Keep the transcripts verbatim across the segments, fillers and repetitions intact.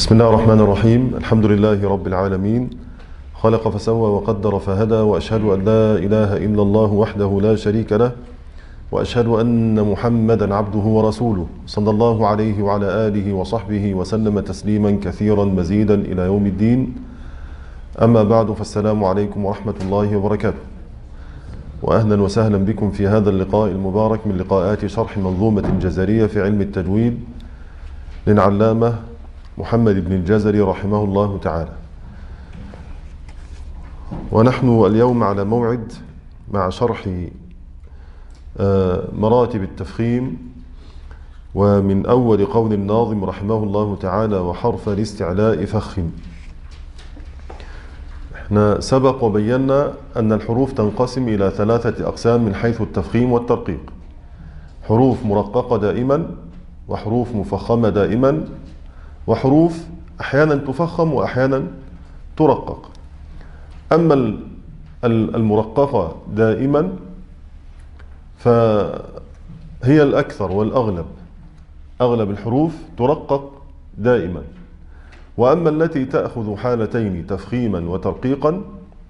بسم الله الرحمن الرحيم. الحمد لله رب العالمين، خلق فسوى وقدر فهدى، وأشهد أن لا إله إلا الله وحده لا شريك له، وأشهد أن محمدا عبده ورسوله صلى الله عليه وعلى آله وصحبه وسلم تسليما كثيرا مزيدا إلى يوم الدين. أما بعد، فالسلام عليكم ورحمة الله وبركاته، وأهلا وسهلا بكم في هذا اللقاء المبارك من لقاءات شرح منظومة الجزرية في علم التجويد للعلامة محمد بن الجزري رحمه الله تعالى. ونحن اليوم على موعد مع شرح مراتب التفخيم، ومن أول قول الناظم رحمه الله تعالى: وحرف الاستعلاء فخم. احنا سبق وبينا أن الحروف تنقسم إلى ثلاثة أقسام من حيث التفخيم والترقيق: حروف مرققة دائما، وحروف مفخمة دائما، وحروف أحيانا تفخم وأحيانا ترقق. أما المرققة دائما فهي الأكثر والأغلب، أغلب الحروف ترقق دائما. وأما التي تأخذ حالتين تفخيما وترقيقا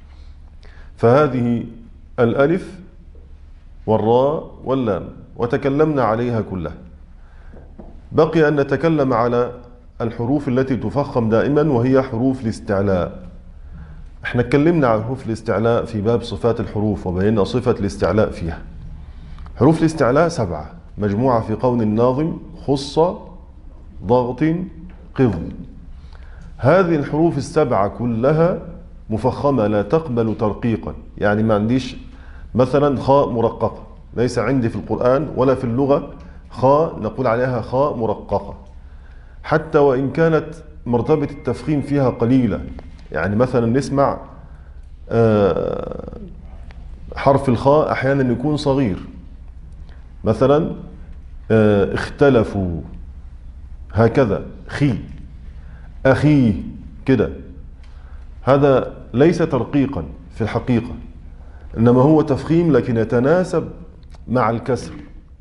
فهذه الألف والراء واللام، وتكلمنا عليها كلها. بقي أن نتكلم على الحروف التي تفخم دائما، وهي حروف الاستعلاء. احنا اتكلمنا عن حروف الاستعلاء في باب صفات الحروف، وبينا صفة الاستعلاء فيها. حروف الاستعلاء سبعة، مجموعة في قول الناظم: خص، ضغط، قض. هذه الحروف السبعة كلها مفخمة لا تقبل ترقيقا. يعني ما عنديش مثلا خاء مرققة، ليس عندي في القرآن ولا في اللغة خاء نقول عليها خاء مرققة، حتى وإن كانت مرتبة التفخيم فيها قليلة. يعني مثلا نسمع حرف الخاء أحيانا يكون صغير، مثلا اختلفوا، هكذا، خي، أخيه، كده. هذا ليس ترقيقا في الحقيقة، إنما هو تفخيم لكن يتناسب مع الكسر.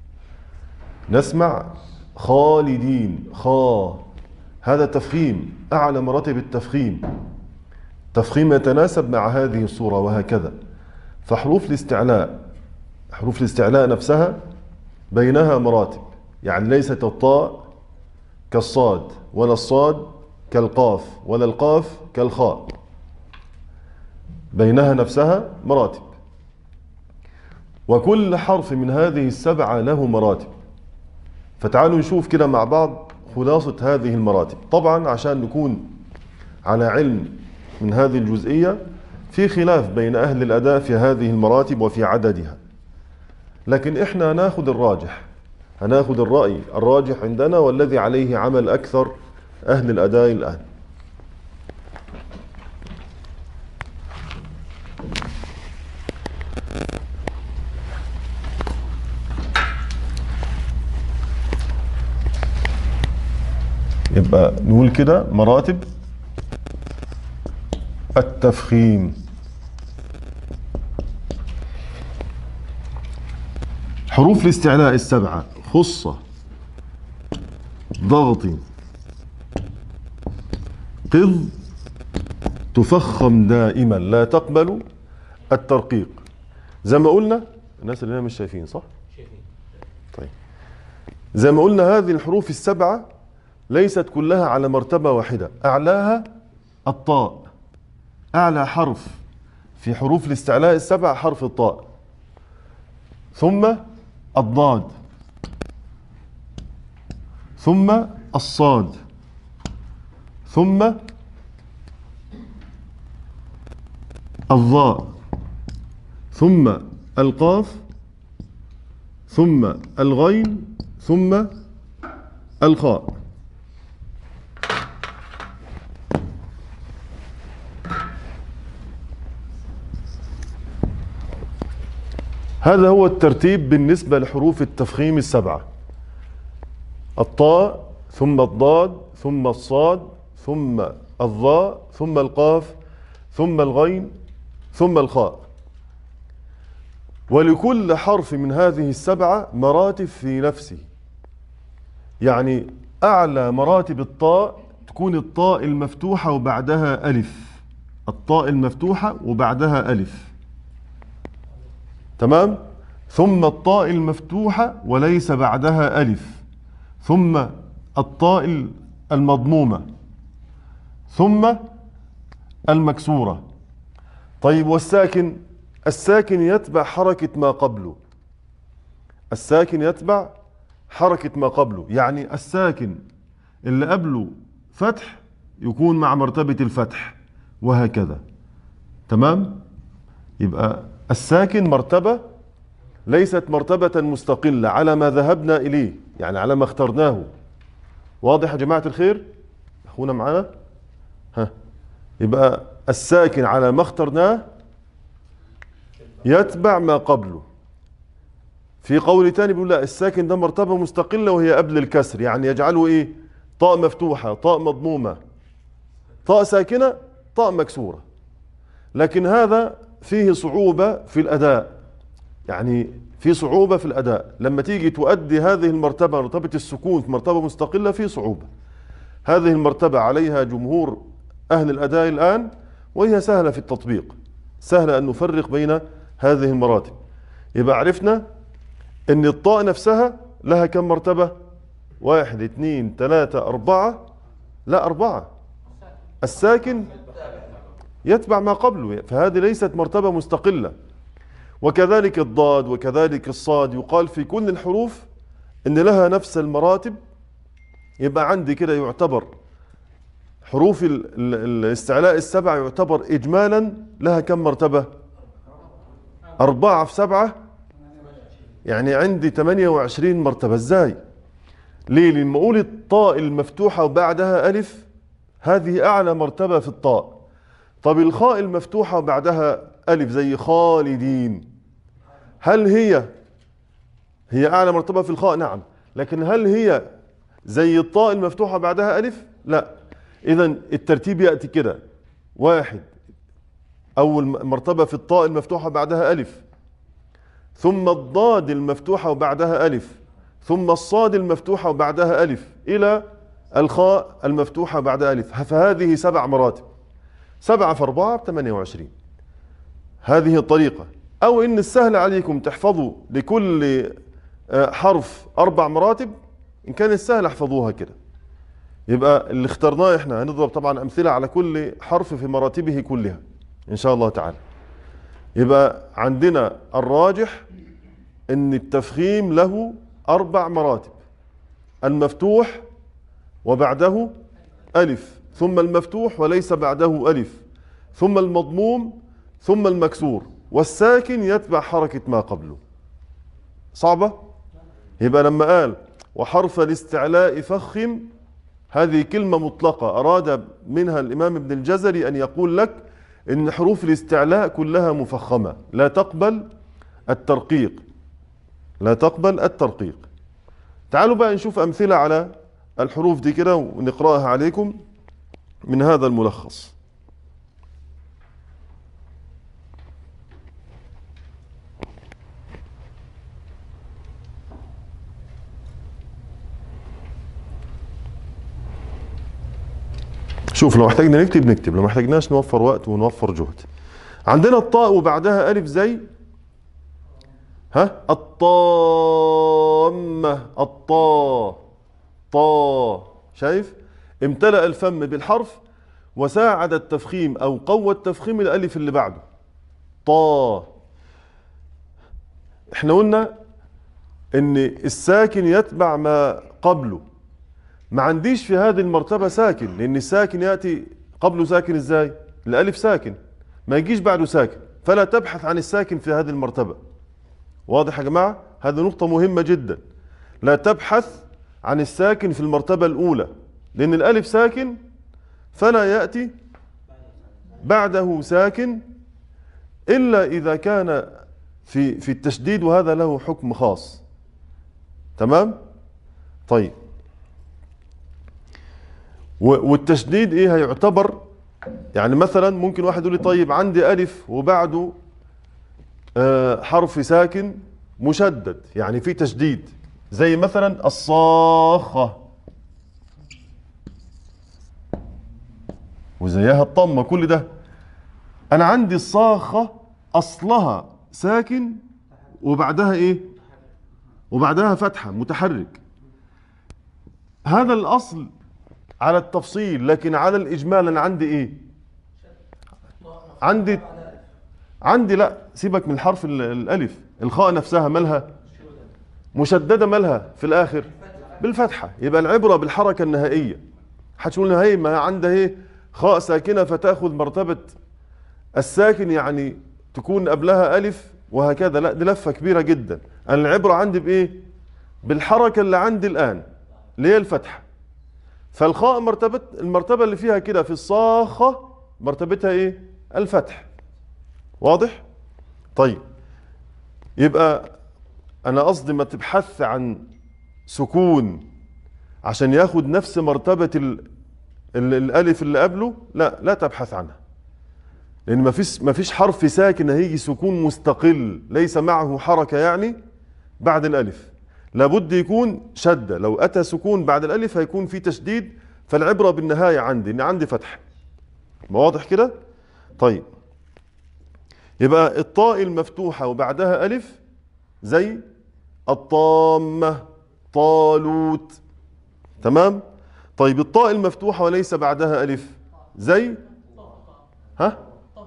نسمع خالدين، خا، هذا تفخيم، أعلى مراتب التفخيم، تفخيم يتناسب مع هذه الصورة، وهكذا. فحروف الاستعلاء، حروف الاستعلاء نفسها بينها مراتب. يعني ليست الطاء كالصاد، ولا الصاد كالقاف، ولا القاف كالخاء، بينها نفسها مراتب. وكل حرف من هذه السبعة له مراتب. فتعالوا نشوف كده مع بعض خلاصة هذه المراتب. طبعا عشان نكون على علم من هذه الجزئية، في خلاف بين أهل الأداء في هذه المراتب وفي عددها، لكن إحنا هناخد الراجح، هناخد الرأي الراجح عندنا والذي عليه عمل أكثر أهل الأداء الآن. يبقى نقول كده: مراتب التفخيم. حروف الاستعلاء السبعة: خص، ضغط، قض، تفخم دائما لا تقبل الترقيق. زي ما قلنا، الناس اللي هنا مش شايفين صح؟ شايفين. طيب، زي ما قلنا هذه الحروف السبعة ليست كلها على مرتبة واحدة. أعلاها الطاء، أعلى حرف في حروف الاستعلاء السبع حرف الطاء، ثم الضاد، ثم الصاد، ثم الظاء، ثم القاف، ثم الغين، ثم الخاء. هذا هو الترتيب بالنسبة لحروف التفخيم السبعة: الطاء، ثم الضاد، ثم الصاد، ثم الظاء، ثم القاف، ثم الغين، ثم الخاء. ولكل حرف من هذه السبعة مراتب في نفسه. يعني أعلى مراتب الطاء تكون الطاء المفتوحة وبعدها ألف، الطاء المفتوحة وبعدها ألف، تمام؟ ثم الطاء المفتوحة وليس بعدها ألف، ثم الطاء المضمومة، ثم المكسورة. طيب والساكن؟ الساكن يتبع حركة ما قبله، الساكن يتبع حركة ما قبله، يعني الساكن اللي قبله فتح يكون مع مرتبة الفتح وهكذا، تمام؟ يبقى الساكن مرتبة ليست مرتبة مستقلة على ما ذهبنا إليه، يعني على ما اخترناه. واضح يا جماعة الخير؟ أخونا معنا؟ ها، يبقى الساكن على ما اخترناه يتبع ما قبله. في قول تاني بيقول لا، الساكن ده مرتبة مستقلة وهي قبل الكسر، يعني يجعله ايه؟ طاء مفتوحة، طاء مضمومة، طاء ساكنة، طاء مكسورة. لكن هذا فيه صعوبة في الأداء، يعني في صعوبة في الأداء لما تيجي تؤدي هذه المرتبة، مرتبة السكون في مرتبة مستقلة، في صعوبة. هذه المرتبة عليها جمهور أهل الأداء الآن، وهي سهلة في التطبيق، سهلة أن نفرق بين هذه المراتب. يبقى عرفنا أن الطاء نفسها لها كم مرتبة؟ واحد اثنين ثلاثة أربعة، لا أربعة. الساكن يتبع ما قبله، فهذه ليست مرتبة مستقلة. وكذلك الضاد وكذلك الصاد، يقال في كل الحروف أن لها نفس المراتب. يبقى عندي كده يعتبر حروف الاستعلاء السبعة يعتبر إجمالا لها كم مرتبة؟ أربعة في سبعة، يعني عندي ثمانية وعشرين مرتبة. ازاي؟ ليه؟ لما أقول الطاء المفتوحة وبعدها ألف، هذه أعلى مرتبة في الطاء. طب الخاء المفتوحة وبعدها ألف زي خالدين، هل هي هي أعلى مرتبة في الخاء؟ نعم. لكن هل هي زي الطاء المفتوحة بعدها ألف؟ لا. إذن الترتيب يأتي كده: واحد، أول مرتبة في الطاء المفتوحة بعدها ألف، ثم الضاد المفتوحة وبعدها ألف، ثم الصاد المفتوحة وبعدها ألف، إلى الخاء المفتوحة بعدها ألف. فهذه سبع مراتب، سبعة في أربعة بثمانية وعشرين. هذه الطريقة. أو إن السهل عليكم تحفظوا لكل حرف أربع مراتب، إن كان السهل احفظوها كده. يبقى اللي اخترناه احنا هنضرب طبعا أمثلة على كل حرف في مراتبه كلها إن شاء الله تعالى. يبقى عندنا الراجح إن التفخيم له أربع مراتب: المفتوح وبعده ألف، ثم المفتوح وليس بعده ألف، ثم المضموم، ثم المكسور، والساكن يتبع حركة ما قبله. صعبة؟ يبقى لما قال وحرف الاستعلاء فخم، هذه كلمة مطلقة أراد منها الإمام ابن الجزري أن يقول لك إن حروف الاستعلاء كلها مفخمة، لا تقبل الترقيق، لا تقبل الترقيق. تعالوا بقى نشوف أمثلة على الحروف دي كده ونقرأها عليكم من هذا الملخص. شوف، لو احتاجنا نكتب نكتب، لو ما احتاجناش نوفر وقت ونوفر جهد. عندنا الطاء وبعدها ألف زي ها الطامة، الطاء، طاء. شايف؟ امتلأ الفم بالحرف وساعد التفخيم أو قوى التفخيم الألف اللي بعده، طاء. احنا قلنا ان الساكن يتبع ما قبله. ما عنديش في هذه المرتبة ساكن، لأن الساكن يأتي قبله ساكن ازاي؟ الألف ساكن، ما يجيش بعده ساكن، فلا تبحث عن الساكن في هذه المرتبة. واضح يا جماعة؟ هذه نقطة مهمة جدا. لا تبحث عن الساكن في المرتبة الأولى، لأن الألف ساكن فلا يأتي بعده ساكن إلا إذا كان في في التشديد، وهذا له حكم خاص. تمام؟ طيب، والتشديد ايه هيعتبر؟ يعني مثلا ممكن واحد يقول لي طيب عندي ألف وبعده آه حرف ساكن مشدد، يعني في تشديد، زي مثلا الصاخة. وزيها الضمة، كل ده. أنا عندي الصاخة أصلها ساكن وبعدها إيه؟ وبعدها فتحة متحرك. هذا الأصل على التفصيل، لكن على الإجمال أنا عندي إيه؟ عندي عندي لا سيبك من الحرف الألف، الخاء نفسها مالها مشددة، مالها في الآخر بالفتحة. يبقى العبرة بالحركة النهائية. هتقول هي ما عندها ايه خاء ساكنة فتأخذ مرتبة الساكن، يعني تكون قبلها ألف وهكذا. لا، دي لفة كبيرة جدا. أنا العبرة عندي بإيه؟ بالحركة اللي عندي الآن اللي هي الفتحة. فالخاء مرتبة المرتبة اللي فيها كده في الصاخة مرتبتها ايه؟ الفتح. واضح؟ طيب، يبقى أنا قصدي ما تبحث عن سكون عشان ياخد نفس مرتبة ال ال الألف اللي قبله، لا لا تبحث عنها، لأن ما فيش ما فيش حرف ساكن هيجي سكون مستقل ليس معه حركة يعني بعد الألف. لابد يكون شدة. لو أتى سكون بعد الألف هيكون في تشديد. فالعبرة بالنهاية عندي إن عندي فتح. واضح كده؟ طيب، يبقى الطاء المفتوحة وبعدها ألف زي الطامة، طالوت. تمام؟ طيب الطاء المفتوحة وليس بعدها ألف زي ها؟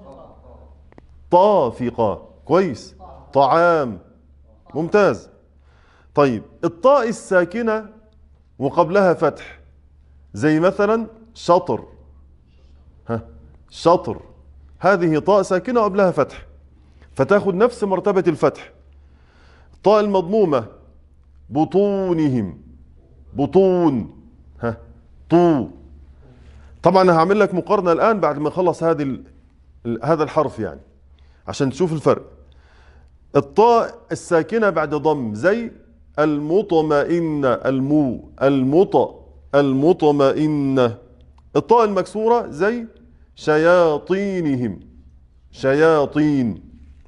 طافقة. كويس. طعام. ممتاز. طيب الطاء الساكنة وقبلها فتح زي مثلا شطر. ها؟ شطر، هذه طاء ساكنة وقبلها فتح فتاخد نفس مرتبة الفتح. الطاء المضمومة بطونهم، بطون. ها؟ طو. طبعا انا هعمل لك مقارنة الآن بعد ما اخلص هذه ال... هذا الحرف يعني عشان تشوف الفرق. الطاء الساكنة بعد ضم زي المطمئنة، المو، المط، المطمئنة. الطاء المكسورة زي شياطينهم، شياطين.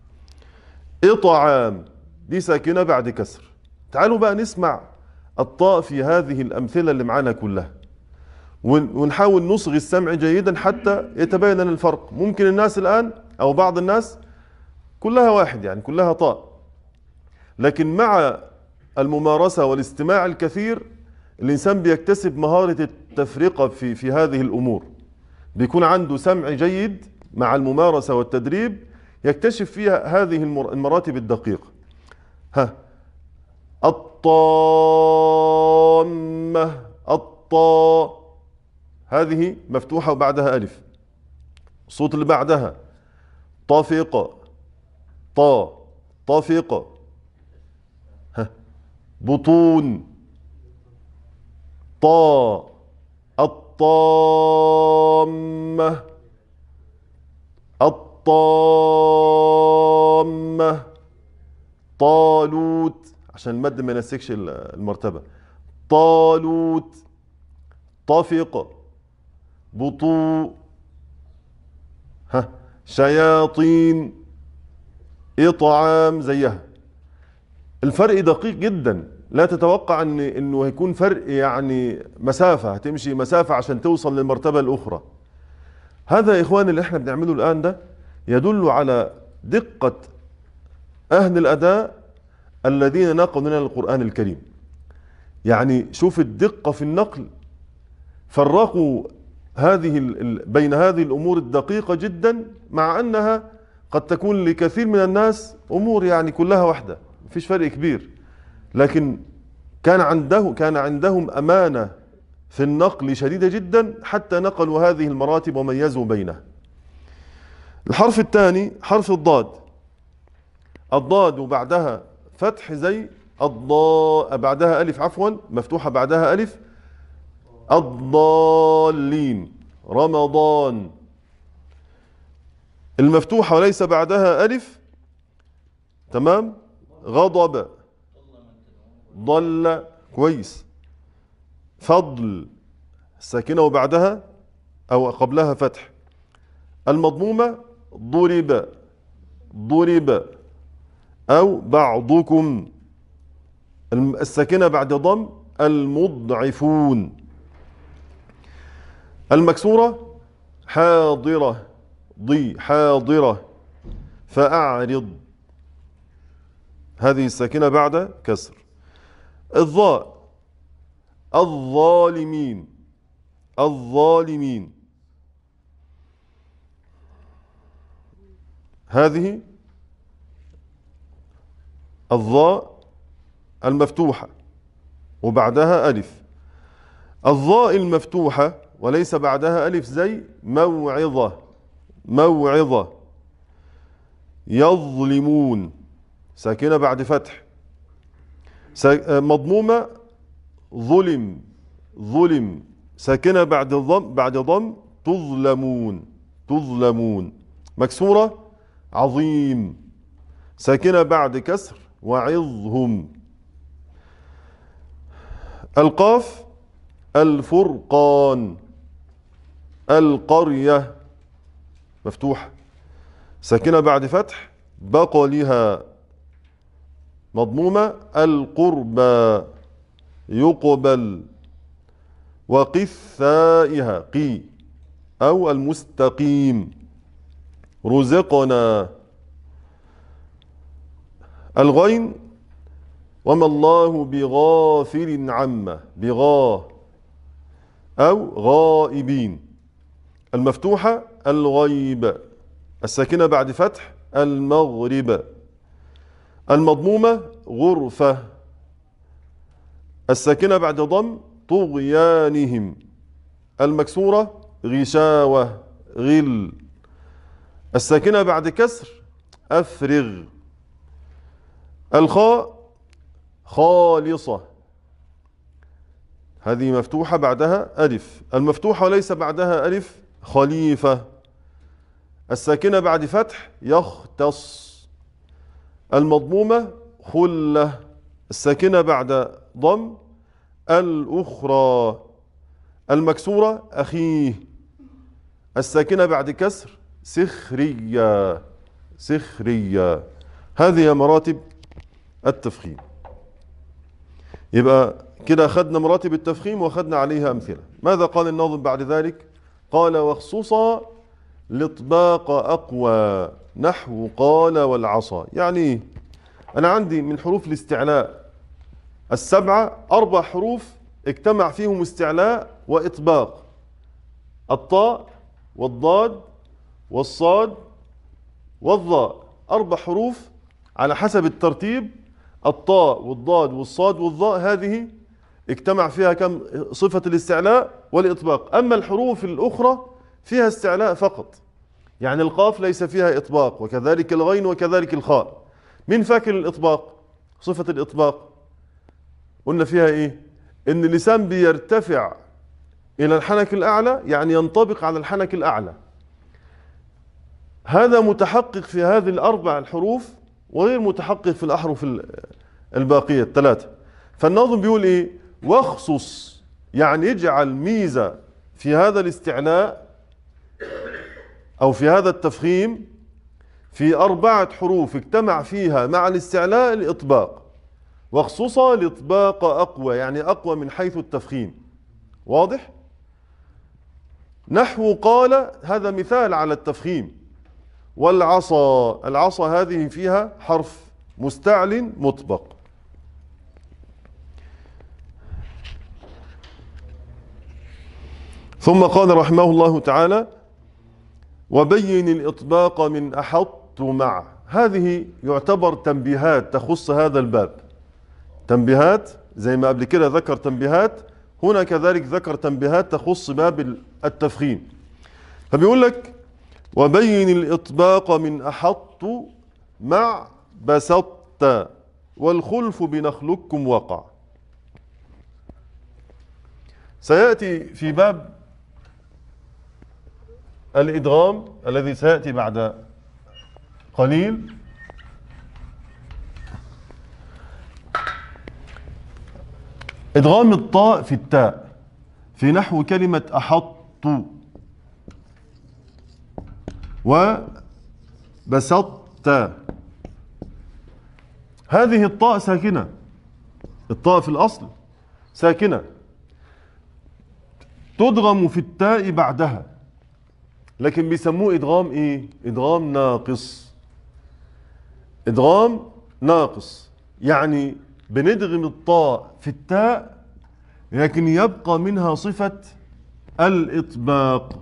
إطعام دي ساكنة بعد كسر. تعالوا بقى نسمع الطاء في هذه الأمثلة اللي معانا كلها ونحاول نصغي السمع جيدا حتى يتبين لنا الفرق. ممكن الناس الآن أو بعض الناس كلها واحد يعني كلها طاء، لكن مع الممارسة والاستماع الكثير الإنسان بيكتسب مهارة التفرقة في في هذه الأمور. بيكون عنده سمع جيد مع الممارسة والتدريب، يكتشف فيها هذه المراتب الدقيقة. ها؟ الطامة، الطاء هذه مفتوحة وبعدها ألف. الصوت اللي بعدها طافقة، طا، طافقة. ها؟ بطون، طا. الطامة، الطامة. طالوت عشان المد ما ينسكش المرتبة. طالوت. طفق، بطو. ها؟ شياطين. إطعام زيها. الفرق دقيق جدا. لا تتوقع ان انه هيكون فرق يعني مسافة، هتمشي مسافة عشان توصل للمرتبة الأخرى. هذا يا إخواني اللي احنا بنعمله الآن ده يدل على دقة أهل الأداء الذين نقلوا لنا القرآن الكريم. يعني شوف الدقة في النقل، فرقوا هذه بين هذه الأمور الدقيقة جدا، مع أنها قد تكون لكثير من الناس أمور يعني كلها واحدة، مفيش فرق كبير، لكن كان عنده كان عندهم أمانة في النقل شديدة جدا حتى نقلوا هذه المراتب وميزوا بينها. الحرف الثاني حرف الضاد. الضاد وبعدها فتح زي الضاء، بعدها ألف عفوا مفتوحة بعدها ألف. الضالين. رمضان. المفتوحة وليس بعدها ألف. تمام. غضب. ضل. كويس. فضل الساكنة وبعدها أو قبلها فتح. المضمومة ضرب. ضرب. أو بعضكم. الساكنة بعد ضم المضعفون. المكسورة حاضرة ضي حاضرة فأعرض، هذه الساكنة بعد كسر. الضاء الظالمين الظالمين، هذه الضاء المفتوحة وبعدها ألف. الضاء المفتوحة وليس بعدها ألف زي موعظة موعظة. يظلمون ساكنة بعد فتح. مضمومة ظلم ظلم ساكنة بعد ضم بعد ضم تظلمون تظلمون. مكسورة عظيم ساكنة بعد كسر وعظهم. القاف الفرقان. القرية مفتوحة ساكنة بعد فتح بقلها. مضمومة القربى يقبل. وقثائها قي أو المستقيم رزقنا. الغين وما الله بغافل عما بغا أو غائبين. المفتوحة الغيب الساكنة بعد فتح المغرب. المضمومة غرفة الساكنة بعد ضم طغيانهم. المكسورة غشاوة غل الساكنة بعد كسر أفرغ. الخاء خالصة هذه مفتوحة بعدها ألف. المفتوحة وليس بعدها ألف خليفة الساكنة بعد فتح يختص. المضمومة خلة الساكنة بعد ضم الأخرى. المكسورة أخيه الساكنة بعد كسر سخرية سخرية. هذه مراتب التفخيم. يبقى كده أخذنا مراتب التفخيم وأخذنا عليها أمثلة. ماذا قال الناظم بعد ذلك؟ قال وخصوصا الإطباق أقوى نحو قال والعصا. يعني أنا عندي من حروف الاستعلاء السبعة أربع حروف اجتمع فيهم استعلاء وإطباق. الطاء والضاد والصاد والظاء أربع حروف على حسب الترتيب. الطاء والضاد والصاد والظاء هذه اجتمع فيها كم صفة الاستعلاء والإطباق. أما الحروف الأخرى فيها استعلاء فقط، يعني القاف ليس فيها إطباق وكذلك الغين وكذلك الخاء. من فاكر الإطباق؟ صفة الإطباق قلنا فيها إيه؟ إن اللسان بيرتفع إلى الحنك الأعلى، يعني ينطبق على الحنك الأعلى. هذا متحقق في هذه الأربع الحروف وغير متحقق في الأحرف الباقية الثلاثة. فالناظم بيقول إيه؟ واخصص يعني اجعل ميزة في هذا الاستعلاء أو في هذا التفخيم في أربعة حروف اجتمع فيها مع الاستعلاء الإطباق. واخصصا الإطباق أقوى يعني أقوى من حيث التفخيم. واضح؟ نحو قال هذا مثال على التفخيم. والعصا العصا هذه فيها حرف مستعل مطبق. ثم قال رحمه الله تعالى وبين الإطباق من أحط مع. هذه يعتبر تنبيهات تخص هذا الباب. تنبيهات زي ما قبل كده ذكر تنبيهات، هنا كذلك ذكر تنبيهات تخص باب التفخيم. فبيقول لك وبين الإطباق من أحط مع بسطت والخلف بنخلكم وقع. سيأتي في باب الإدغام الذي سيأتي بعد قليل إدغام الطاء في التاء في نحو كلمة أحط وبسطت. هذه الطاء ساكنة، الطاء في الأصل ساكنة تدغم في التاء بعدها. لكن بيسموه إدغام إيه؟ إدغام ناقص. إدغام ناقص يعني بندغم الطاء في التاء لكن يبقى منها صفة الإطباق،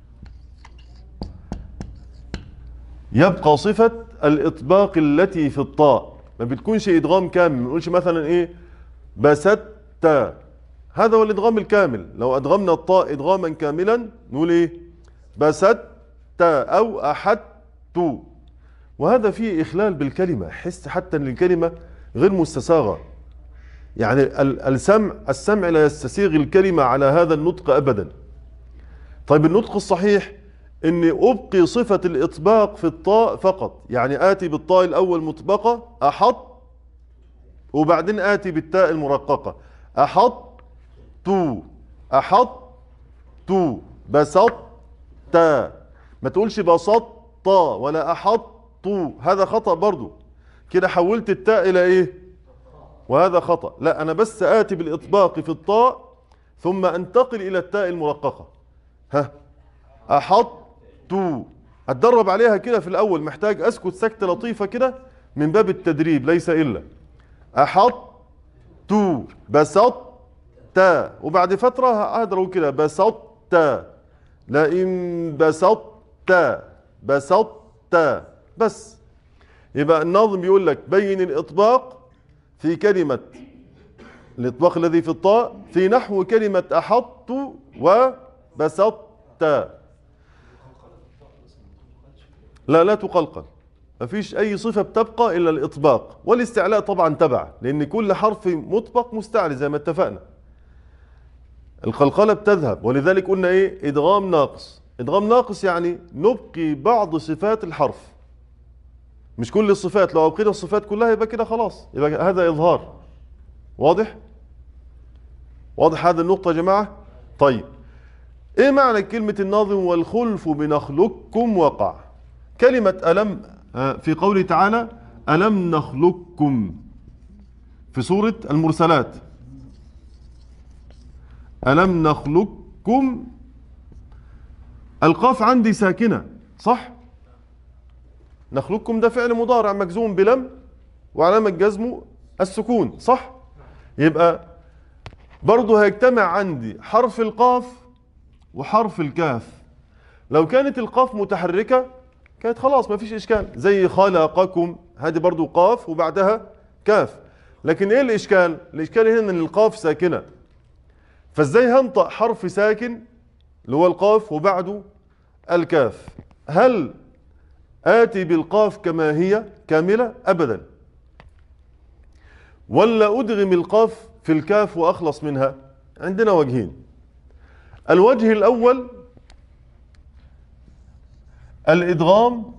يبقى صفة الإطباق التي في الطاء، ما بتكونش إدغام كامل. ما نقولش مثلا إيه بسطت، هذا هو الإدغام الكامل. لو أدغمنا الطاء إدغاما كاملا نقول إيه بسطت أو أحدت، وهذا فيه إخلال بالكلمة، حس حتى أن الكلمة غير مستساغة. يعني السمع السمع لا يستسيغ الكلمة على هذا النطق أبدا. طيب النطق الصحيح أني أبقي صفة الإطباق في الطاء فقط، يعني آتي بالطاء الأول مطبقة أحط، وبعدين آتي بالتاء المرققة أحط تو أحط تو بسط تا. ما تقولش بسط طا ولا أحط تو، هذا خطأ برضو، كده حولت التاء إلى إيه؟ وهذا خطأ. لا، أنا بس آتي بالإطباق في الطاء ثم أنتقل إلى التاء المرققة. ها أحط تو، أتدرب عليها كده في الأول، محتاج أسكت سكتة لطيفة كده من باب التدريب ليس إلا. أحط تو بسط تا، وبعد فترة أهدروا كده بسط تا، لئن بسط تا بسط تا بس. يبقى الناظم بيقول لك بين الإطباق في كلمة الإطباق الذي في الطاء في نحو كلمة أحط وبسطت. لا لا تقلقل، ما فيش أي صفة بتبقى إلا الإطباق، والاستعلاء طبعا تبع، لأن كل حرف مطبق مستعلي زي ما اتفقنا. القلقلة بتذهب، ولذلك قلنا إيه إدغام ناقص. إدغام ناقص يعني نبقي بعض صفات الحرف، مش كل الصفات. لو أبقينا الصفات كلها يبقى كده خلاص، يبقى هذا إظهار. واضح؟ واضح هذا النقطة يا جماعة؟ طيب إيه معنى كلمة الناظم والخلف بنخلقكم وقع؟ كلمة ألم في قوله تعالى ألم نخلقكم في سورة المرسلات، ألم نخلقكم، القاف عندي ساكنة صح؟ نخلقكم ده فعل مضارع مجزوم بلم وعلامة جزمه السكون صح؟ يبقى برضه هيجتمع عندي حرف القاف وحرف الكاف. لو كانت القاف متحركة كانت خلاص ما فيش إشكال، زي خلقكم، هذه برضه قاف وبعدها كاف. لكن إيه الإشكال؟ الإشكال هنا إن القاف ساكنة، فإزاي هنطق حرف ساكن اللي هو القاف وبعده الكاف؟ هل آتي بالقاف كما هي كاملة؟ أبدا. ولا أدغم القاف في الكاف وأخلص منها؟ عندنا وجهين. الوجه الأول الإدغام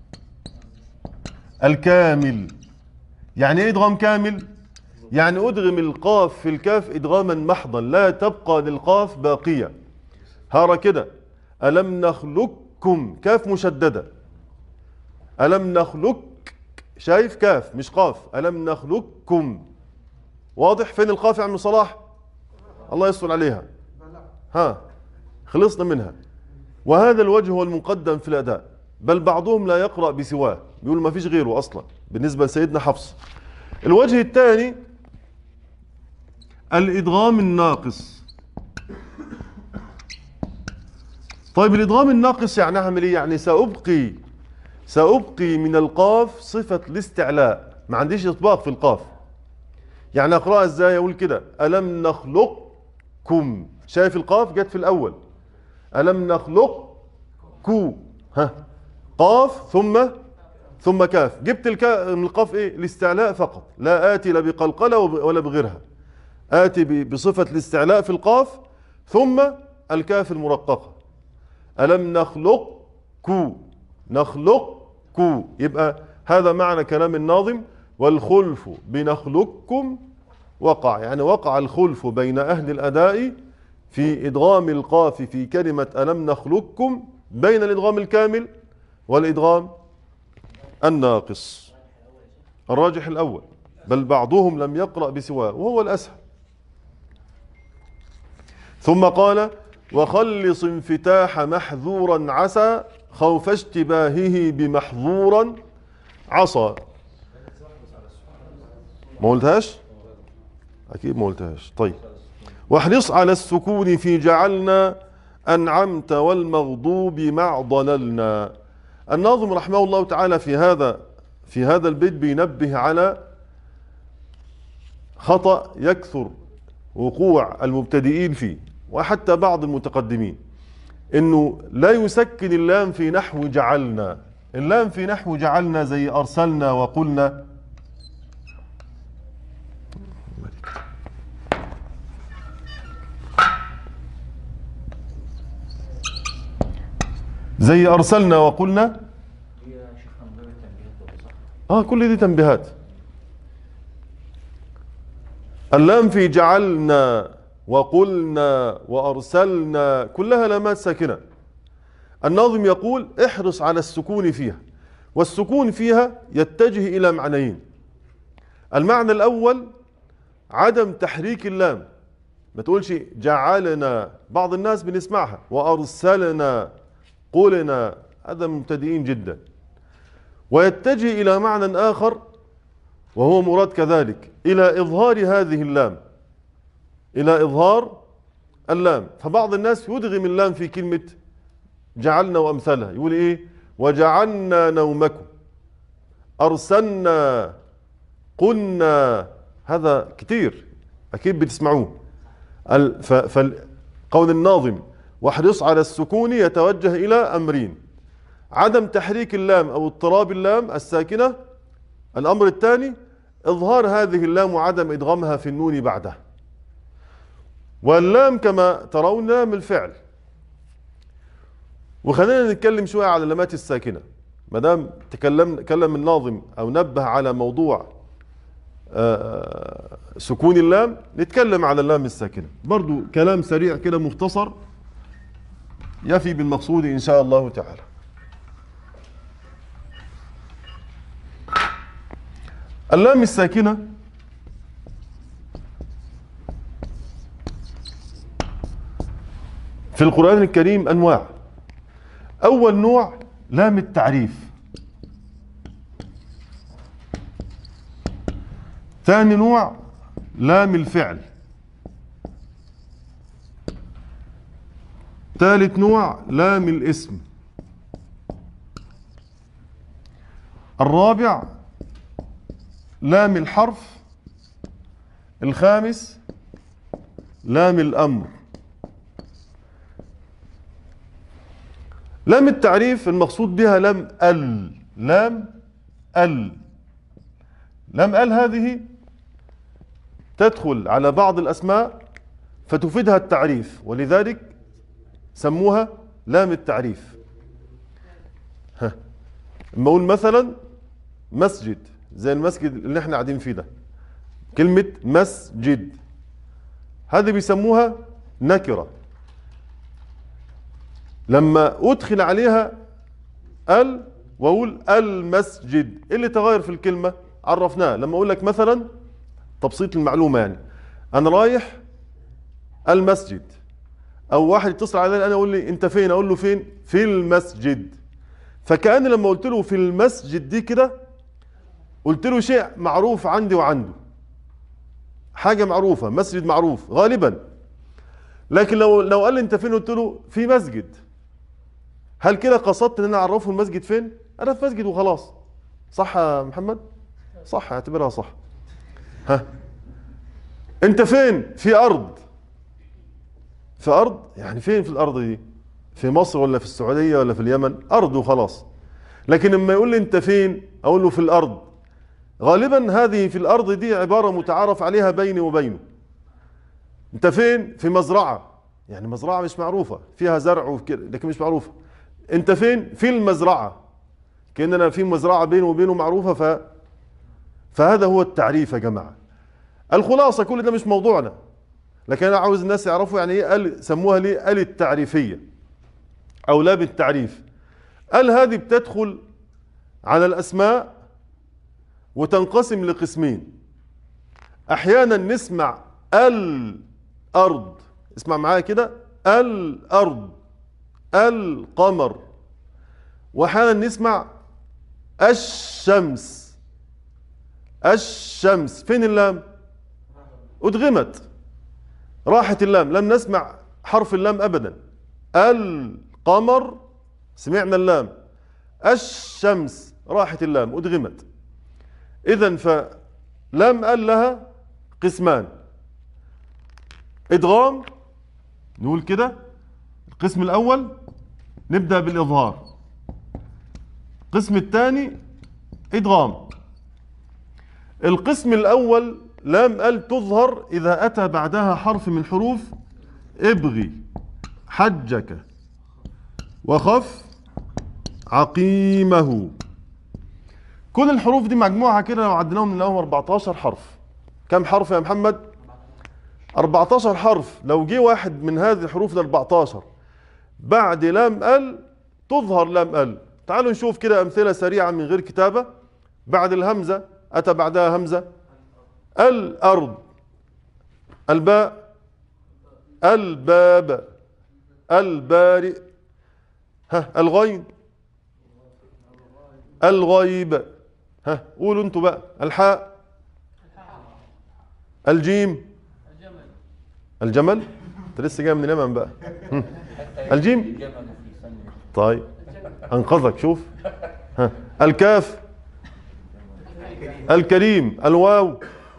الكامل. يعني إيه إدغام كامل؟ يعني أدغم القاف في الكاف إدغاما محضا، لا تبقى للقاف باقية. هارا كده ألم نخلقكم، كاف مشددة. ألم نخلق، شايف كاف مش قاف، ألم نخلقكم. واضح؟ فين القاف يا عم صلاح؟ الله يستر عليها. ها خلصنا منها. وهذا الوجه هو المقدم في الأداء، بل بعضهم لا يقرأ بسواه، بيقول ما فيش غيره أصلا بالنسبة لسيدنا حفص. الوجه الثاني الإدغام الناقص. طيب الإدغام الناقص يعني أعمل إيه؟ يعني سأبقي سأبقي من القاف صفة الاستعلاء، ما عنديش إطباق في القاف. يعني أقرأها إزاي؟ أقول كده ألم نخلقكم، شايف القاف جت في الأول، ألم نخلقكو، ها قاف ثم ثم كاف، جبت الكا من القاف إيه؟ الاستعلاء فقط، لا آتي لا بقلقلة ولا بغيرها، آتي بصفة الاستعلاء في القاف ثم الكاف المرققة. ألم نخلقكو، نخلقكو. يبقى هذا معنى كلام الناظم والخلف بنخلقكم وقع، يعني وقع الخلف بين أهل الأداء في إدغام القاف في كلمة ألم نخلقكم بين الإدغام الكامل والإدغام الناقص. الراجح الأول، بل بعضهم لم يقرأ بسواه وهو الأسهل. ثم قال وخلص انفتاح محذورا عسى خوف اشتباهه بمحظورا عصى. ما قلتهاش؟ أكيد ما قلتهاش. طيب. واحرص على السكون في جعلنا أنعمت والمغضوب مع ضللنا. الناظم رحمه الله تعالى في هذا في هذا البيت بينبه على خطأ يكثر وقوع المبتدئين فيه وحتى بعض المتقدمين، انه لا يسكن اللام في نحو جعلنا. اللام في نحو جعلنا زي ارسلنا وقلنا، زي ارسلنا وقلنا. اه كل دي تنبيهات. اللام في جعلنا وقلنا وأرسلنا كلها لامات ساكنة. الناظم يقول احرص على السكون فيها، والسكون فيها يتجه إلى معنيين. المعنى الأول عدم تحريك اللام، ما تقولش جعلنا، بعض الناس بنسمعها وأرسلنا قلنا، هذا مبتدئين جدا. ويتجه إلى معنى آخر وهو مراد كذلك، إلى إظهار هذه اللام، إلى إظهار اللام. فبعض الناس يدغم اللام في كلمة جعلنا وأمثالها، يقول إيه؟ وجعلنا نومكم، أرسلنا، قلنا، هذا كتير أكيد بتسمعوه. فقول الناظم واحرص على السكون يتوجه إلى أمرين: عدم تحريك اللام أو اضطراب اللام الساكنة. الأمر الثاني إظهار هذه اللام وعدم إدغامها في النون بعدها. واللام كما ترون لام الفعل. وخلينا نتكلم شوية على اللامات الساكنة، ما دام تكلم تكلم الناظم أو نبه على موضوع سكون اللام، نتكلم على اللام الساكنة برضو كلام سريع كده مختصر يفي بالمقصود إن شاء الله تعالى. اللام الساكنة في القرآن الكريم أنواع. أول نوع لام التعريف، ثاني نوع لام الفعل، ثالث نوع لام الاسم، الرابع لام الحرف، الخامس لام الأمر. لام التعريف المقصود بها لام ال، لام ال. لام ال هذه تدخل على بعض الأسماء فتفيدها التعريف، ولذلك سموها لام التعريف. ها، لما أقول مثلا مسجد، زي المسجد اللي احنا قاعدين فيه ده، كلمة مسجد هذه بيسموها نكرة. لما أدخل عليها ال وأقول المسجد، إيه اللي تغير في الكلمة؟ عرفناه. لما أقول لك مثلا تبسيط المعلومة، يعني أنا رايح المسجد، أو واحد يتصل علي أنا أقول لي أنت فين؟ أقول له فين؟ في المسجد. فكأن لما قلت له في المسجد دي كده قلت له شيء معروف عندي وعنده، حاجة معروفة، مسجد معروف غالبا. لكن لو لو قال لي أنت فين قلت له في مسجد، هل كده قصدت ان انا اعرفه المسجد فين؟ انا في مسجد وخلاص. صح يا محمد؟ صح، اعتبرها صح. ها، انت فين؟ في ارض. في ارض يعني فين في الارض دي؟ في مصر ولا في السعوديه ولا في اليمن؟ ارض وخلاص. لكن لما يقول لي انت فين اقول له في الارض، غالبا هذه في الارض دي عباره متعارف عليها بيني وبينه. انت فين؟ في مزرعه، يعني مزرعه مش معروفه، فيها زرع وكده لكن مش معروفه. انت فين؟ في المزرعه، كاننا في مزرعه بينه وبينه معروفه. ف فهذا هو التعريف يا جماعه. الخلاصه كل ده مش موضوعنا، لكن انا عاوز الناس يعرفوا يعني ايه ال، سموها ليه ال التعريفيه او لام التعريف. ال هذه بتدخل على الاسماء وتنقسم لقسمين. احيانا نسمع الارض، اسمع معايا كده، الأرض، القمر. وأحيانا نسمع الشمس، الشمس، فين اللام؟ أدغمت، راحت اللام، لم نسمع حرف اللام أبدا. القمر سمعنا اللام، الشمس راحت اللام أدغمت. إذن فلام ال لها قسمان: إدغام، نقول كده القسم الأول نبدأ بالإظهار، القسم الثاني إدغام. القسم الأول لام ال تظهر إذا أتى بعدها حرف من حروف ابغي حجك وخف عقيمه. كل الحروف دي مجموعة كده لو عدناهم نلاقيهم أربعتاشر حرف. كم حرف يا محمد؟ أربعتاشر حرف. لو جه واحد من هذه الحروف ال أربعتاشر بعد لام ال تظهر لام ال. تعالوا نشوف كده أمثلة سريعة من غير كتابة. بعد الهمزة أتى بعدها همزة: الأرض، الباء، الباب، البارئ، ها الغين، الغيب، ها قولوا انتوا بقى: الحاء، الجيم، الجمل. انت لسه جاي من اليمن بقى. الجيم، طيب انقذك. شوف، ها الكاف، الكريم، الواو،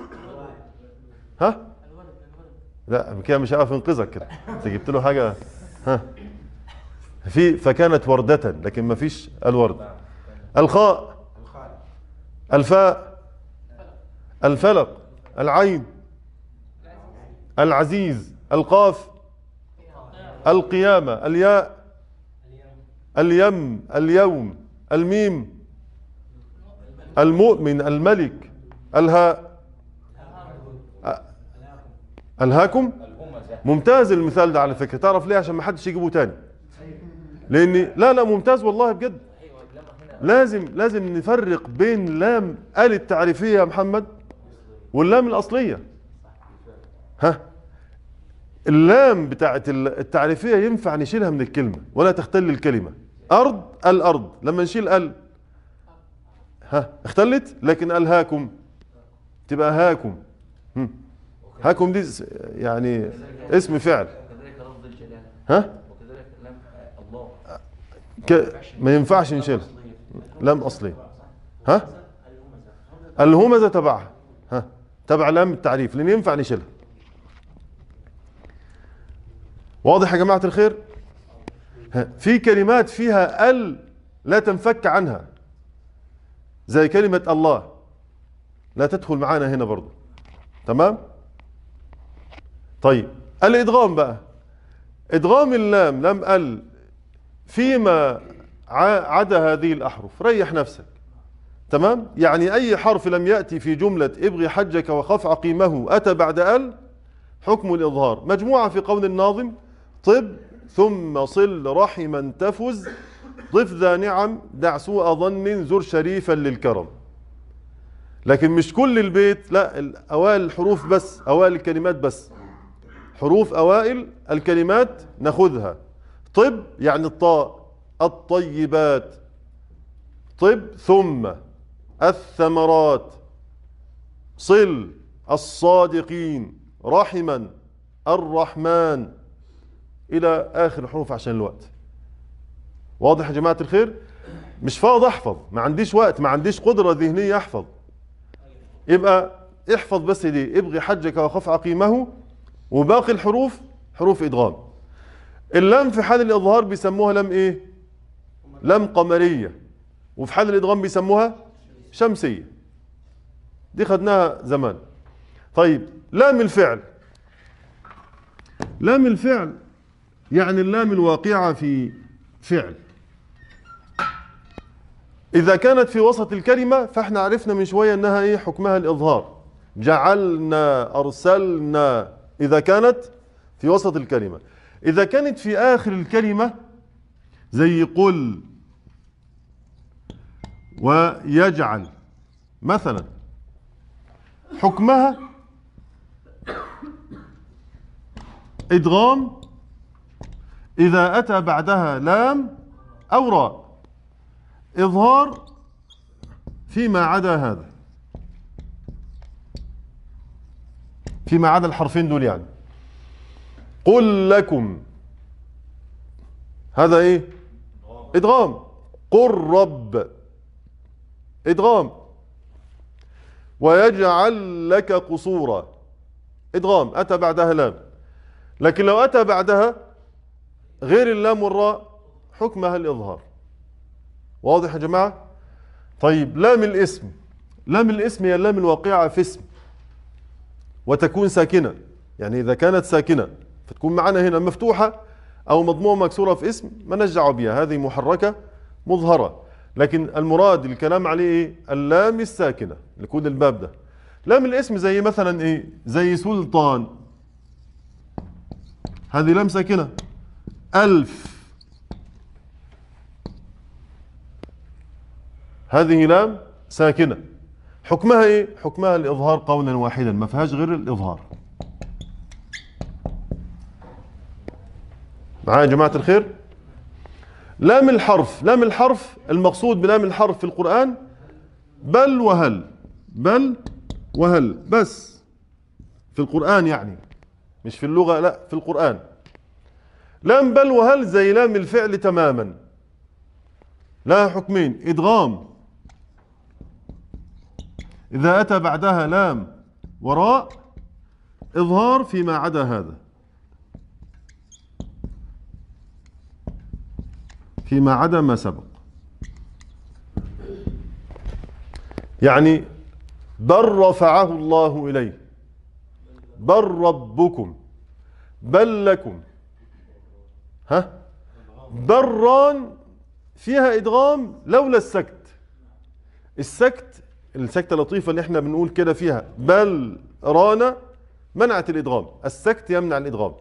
ها لا كده مش عارف انقذك كده، انت جبت له حاجه. ها في فكانت وردة لكن ما فيش الورد. الخاء، الفاء، الفلق، العين، العزيز، القاف، القيامة، الياء، اليم، اليوم، الميم، المؤمن، الملك، الهاء، ألهاكم. ممتاز المثال ده على فكرة. تعرف ليه؟ عشان ما حدش يجيبه تاني. لأني لا لا ممتاز والله بجد. لازم لازم نفرق بين لام ال التعريفية يا محمد واللام الأصلية. ها اللام بتاعت التعريفية ينفع نشيلها من الكلمة ولا تختل الكلمة. أرض، الأرض، لما نشيل ال ها اختلت. لكن ألهاكم تبقى هاكم. هاكم دي يعني اسم فعل. ها ك... ما ينفعش نشيلها، لام أصلية. ها الهمزة تبعها، ها تبع لام التعريف لأن ينفع نشيلها. واضح يا جماعة الخير؟ ها. في كلمات فيها ال لا تنفك عنها زي كلمة الله، لا تدخل معانا هنا برضو. تمام؟ طيب الإدغام بقى، إدغام اللام لام ال فيما عدا هذه الأحرف. ريح نفسك. تمام؟ يعني أي حرف لم يأتي في جملة ابغي حجك وخف عقيمه أتى بعد ال حكم الإظهار. مجموعة في قول الناظم: طب ثم صل رحما تفز، ضف ذا نعم دع سوء ظن زر شريفا للكرم. لكن مش كل البيت، لا أوائل الحروف بس، أوائل الكلمات بس، حروف أوائل الكلمات ناخذها. طب يعني الطاء، الطيبات، طب ثم الثمرات، صل الصادقين، رحما الرحمن، إلى آخر الحروف عشان الوقت. واضح يا جماعة الخير؟ مش فاضي أحفظ، ما عنديش وقت، ما عنديش قدرة ذهنية أحفظ. يبقى احفظ بس دي: ابغي حجك وخف عقيمه، وباقي الحروف حروف إدغام. اللام في حال الإظهار بيسموها لام إيه؟ لام قمرية. وفي حال الإدغام بيسموها شمسية. دي خدناها زمان. طيب لام الفعل، لام الفعل يعني اللام الواقعة في فعل. إذا كانت في وسط الكلمة فإحنا عرفنا من شوية أنها إيه حكمها الإظهار. جعلنا، أرسلنا، إذا كانت في وسط الكلمة. إذا كانت في آخر الكلمة زي قل ويجعل مثلا، حكمها إدغام إذا أتى بعدها لام أو راء. إظهار فيما عدا هذا، فيما عدا الحرفين دول يعني. قل لكم، هذا إيه؟ إدغام. قل رب، إدغام. ويجعل لك قصورا، إدغام، أتى بعدها لام. لكن لو أتى بعدها غير اللام والراء حكمها الإظهار. واضح يا جماعة؟ طيب لام الاسم، لام الاسم هي اللام الواقعة في اسم وتكون ساكنة. يعني إذا كانت ساكنة فتكون معنا هنا مفتوحة أو مضمومة مكسورة في اسم ما نرجع بها، هذه محركة مظهرة. لكن المراد الكلام عليه إيه؟ اللام الساكنة لكل الباب ده. لام الاسم زي مثلا إيه؟ زي سلطان، هذه لام ساكنة. ألف، هذه لام ساكنة. حكمها إيه؟ حكمها الإظهار قولا واحدا، ما فيهاش غير الإظهار. معايا يا جماعة الخير؟ لام الحرف، لام الحرف المقصود بلام الحرف في القرآن بل وهل، بل وهل بس في القرآن، يعني مش في اللغة، لا في القرآن. لام بل وهل زي لام الفعل تماما، لها حكمين: إدغام إذا أتى بعدها لام وراء، إظهار فيما عدا هذا، فيما عدا ما سبق. يعني بل رفعه الله إليه، بل ربكم، بل لكم، ها بران فيها إدغام لولا السكت. السكت، السكتة اللطيفة اللي احنا بنقول كده فيها بل رانا، منعت الإدغام. السكت يمنع الإدغام.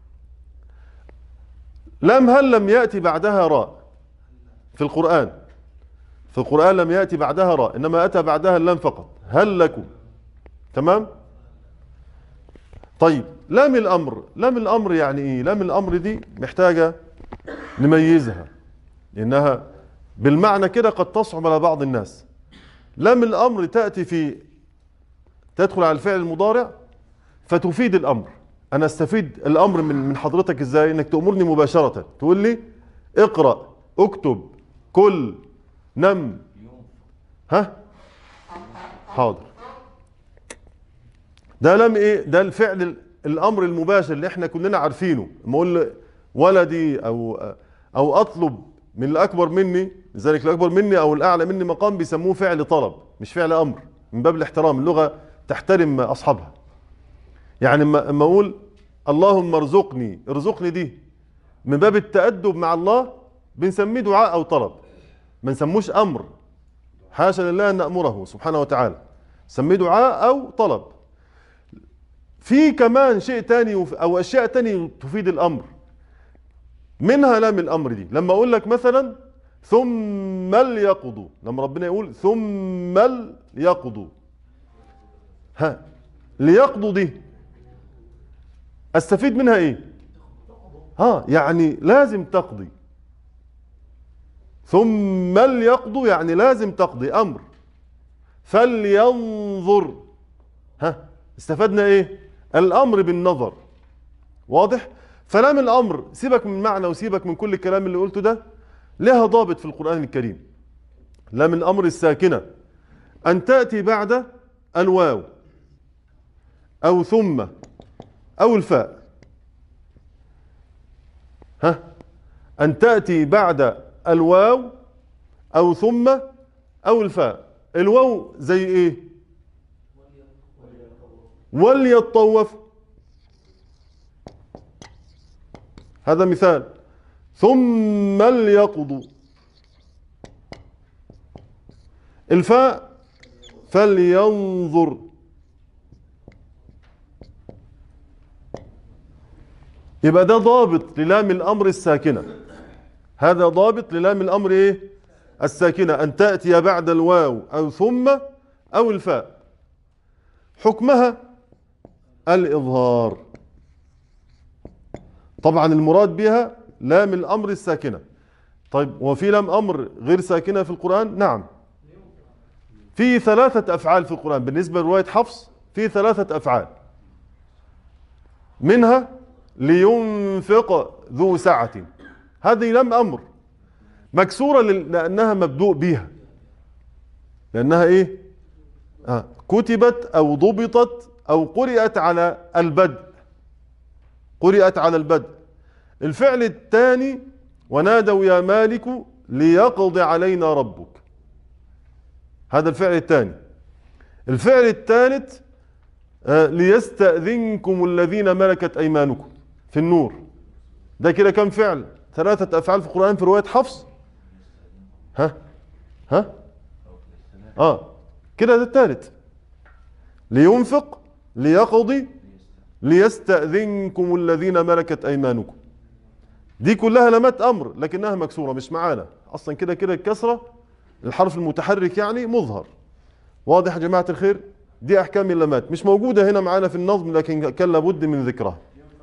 لام هل لم يأتي بعدها راء في القرآن، في القرآن لم يأتي بعدها راء، إنما أتى بعدها اللام فقط. هل لكم، تمام. طيب لام الأمر، لام الأمر يعني إيه؟ لام الأمر دي محتاجة نميزها لأنها بالمعنى كده قد تصعب على بعض الناس. لام الأمر تأتي في، تدخل على الفعل المضارع فتفيد الأمر. أنا استفيد الأمر من من حضرتك إزاي؟ إنك تأمرني مباشرة، تقول لي اقرأ، اكتب، كل، نم، ها حاضر. ده لم ايه؟ ده الفعل الامر المباشر اللي احنا كلنا عارفينه. لما اقول ولدي او او اطلب من الاكبر مني، لذلك الاكبر مني او الاعلى مني مقام بيسموه فعل طلب مش فعل امر، من باب الاحترام. اللغه تحترم اصحابها. يعني اما اقول اللهم ارزقني، ارزقني دي من باب التأدب مع الله بنسميه دعاء او طلب، ما نسموش امر. حاشا لله ان نأمره سبحانه وتعالى، سميه دعاء او طلب. في كمان شيء تاني او اشياء تانية تفيد الامر، منها لام الامر دي. لما اقول لك مثلا ثم ليقضوا، لما ربنا يقول ثم ليقضوا، ها ليقضوا دي استفيد منها ايه؟ ها يعني لازم تقضي. ثم ليقضوا يعني لازم تقضي، امر. فلينظر، ها استفدنا ايه؟ الامر بالنظر. واضح؟ فلام الامر سيبك من معنى وسيبك من كل الكلام اللي قلته ده، لها ضابط في القرآن الكريم. لام الامر الساكنة ان تأتي بعد الواو او ثم او الفاء. ها ان تأتي بعد الواو او ثم او الفاء. الواو زي ايه؟ وليطوف، هذا مثال. ثم ليقضوا. الفاء فلينظر. يبقى ده ضابط للام الامر الساكنه، هذا ضابط للام الامر ايه؟ الساكنه، ان تاتي بعد الواو او ثم او الفاء. حكمها الإظهار. طبعا المراد بها لام الأمر الساكنة. طيب وفي لام أمر غير ساكنة في القرآن؟ نعم، في ثلاثة أفعال في القرآن بالنسبة لرواية حفص، في ثلاثة أفعال، منها لينفق ذو سعة، هذه لام أمر مكسورة لأنها مبدوء بها، لأنها إيه؟ آه. كتبت أو ضبطت أو قرأت على البدء، قرأت على البدء. الفعل الثاني ونادوا يا مالك ليقضي علينا ربك، هذا الفعل الثاني. الفعل الثالث آه ليستأذنكم الذين ملكت أيمانكم في النور. ده كده كم فعل؟ ثلاثة أفعال في القرآن في رواية حفص. ها ها اه كده ده الثالث، لينفق ليقضي ليستأذنكم الذين ملكت أيمانكم. دي كلها لامات أمر لكنها مكسورة مش معانا أصلا، كده كده الكسرة الحرف المتحرك يعني مظهر. واضح يا جماعة الخير؟ دي أحكام اللامات مش موجودة هنا معانا في النظم لكن كان لابد من ذكرها.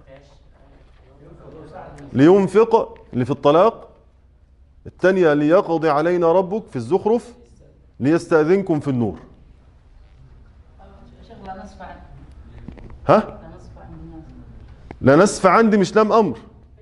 لينفق اللي في الطلاق، الثانية ليقضي علينا ربك في الزخرف، ليستأذنكم في النور. ها؟ لا نصف عندي مش لام أمر،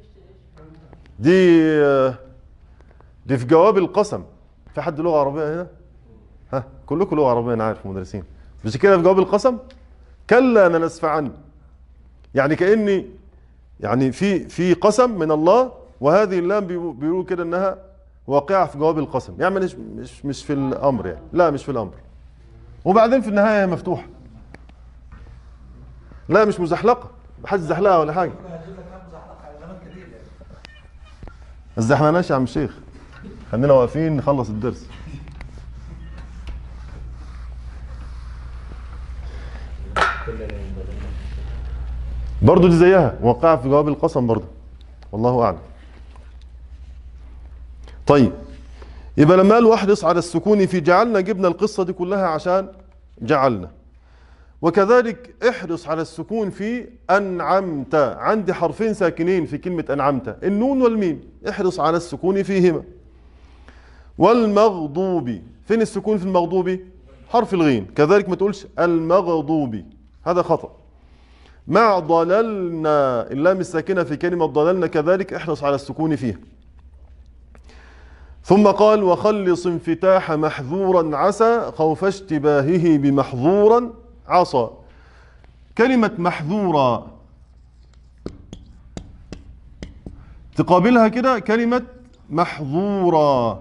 دي دي في جواب القسم. في حد لغة عربية هنا؟ ها كلكم لغة عربية أنا عارف مدرسين، مش كده في جواب القسم؟ كلا أنا نصف عني، يعني كأني يعني في في قسم من الله وهذه اللام بيقولوا كده انها واقعة في جواب القسم، يعني مش مش مش في الأمر يعني، لا مش في الأمر. وبعدين في النهاية مفتوحة، لا مش مزحلقة، محدش زحلقها ولا حاجة. الزحلقناش يا عم الشيخ، خلينا واقفين نخلص الدرس. برضو دي زيها موقعة في جواب القسم برضو، والله أعلم. طيب يبقى لما قال واحرص على السكون في جعلنا، جبنا القصة دي كلها عشان جعلنا. وكذلك احرص على السكون في أنعمت، عندي حرفين ساكنين في كلمة أنعمت، النون والميم، احرص على السكون فيهما. والمغضوب، فين السكون في المغضوب؟ حرف الغين، كذلك ما تقولش المغضوب، هذا خطأ. مع ضللنا، اللام الساكنة في كلمة ضللنا كذلك احرص على السكون فيها. ثم قال وخلص انفتاح محذورا عسى خوف اشتباهه بمحظورا عصى. كلمة محذورا تقابلها كده كلمة محظورا،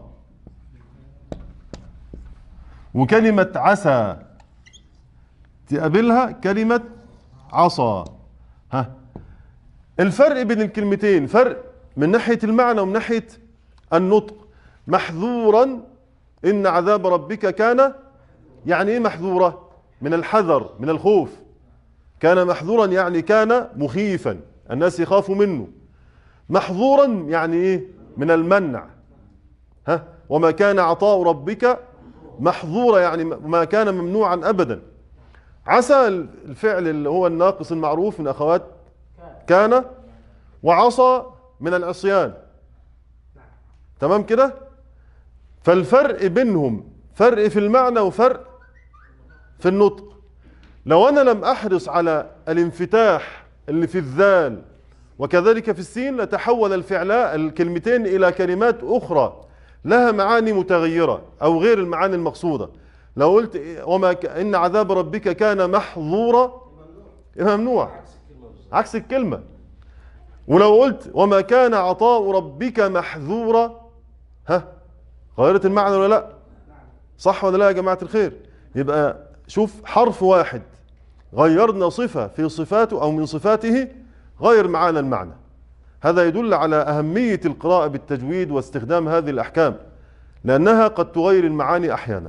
وكلمة عسى تقابلها كلمة عصى. ها الفرق بين الكلمتين فرق من ناحية المعنى ومن ناحية النطق. محذورا إن عذاب ربك كان، يعني إيه محذورة؟ من الحذر من الخوف، كان محذورا يعني كان مخيفا الناس يخافوا منه. محظورا يعني إيه؟ من المنع. ها وما كان عطاء ربك محظورا يعني ما كان ممنوعا أبدا. عسى الفعل اللي هو الناقص المعروف من أخوات كان، وعصى من العصيان، تمام كده؟ فالفرق بينهم فرق في المعنى وفرق في النطق. لو أنا لم أحرص على الانفتاح اللي في الذال وكذلك في السين لتحول الفعلاء الكلمتين إلى كلمات أخرى لها معاني متغيرة أو غير المعاني المقصودة. لو قلت وما ك... إن عذاب ربك كان محظورا ممنوع، عكس الكلمة. ولو قلت وما كان عطاء ربك محذورا، ها غيرت المعنى ولا لا؟ صح ولا لا يا جماعة الخير؟ يبقى شوف حرف واحد غيرنا صفة في صفاته أو من صفاته غير معانا المعنى. هذا يدل على أهمية القراءة بالتجويد واستخدام هذه الأحكام لأنها قد تغير المعاني أحيانا.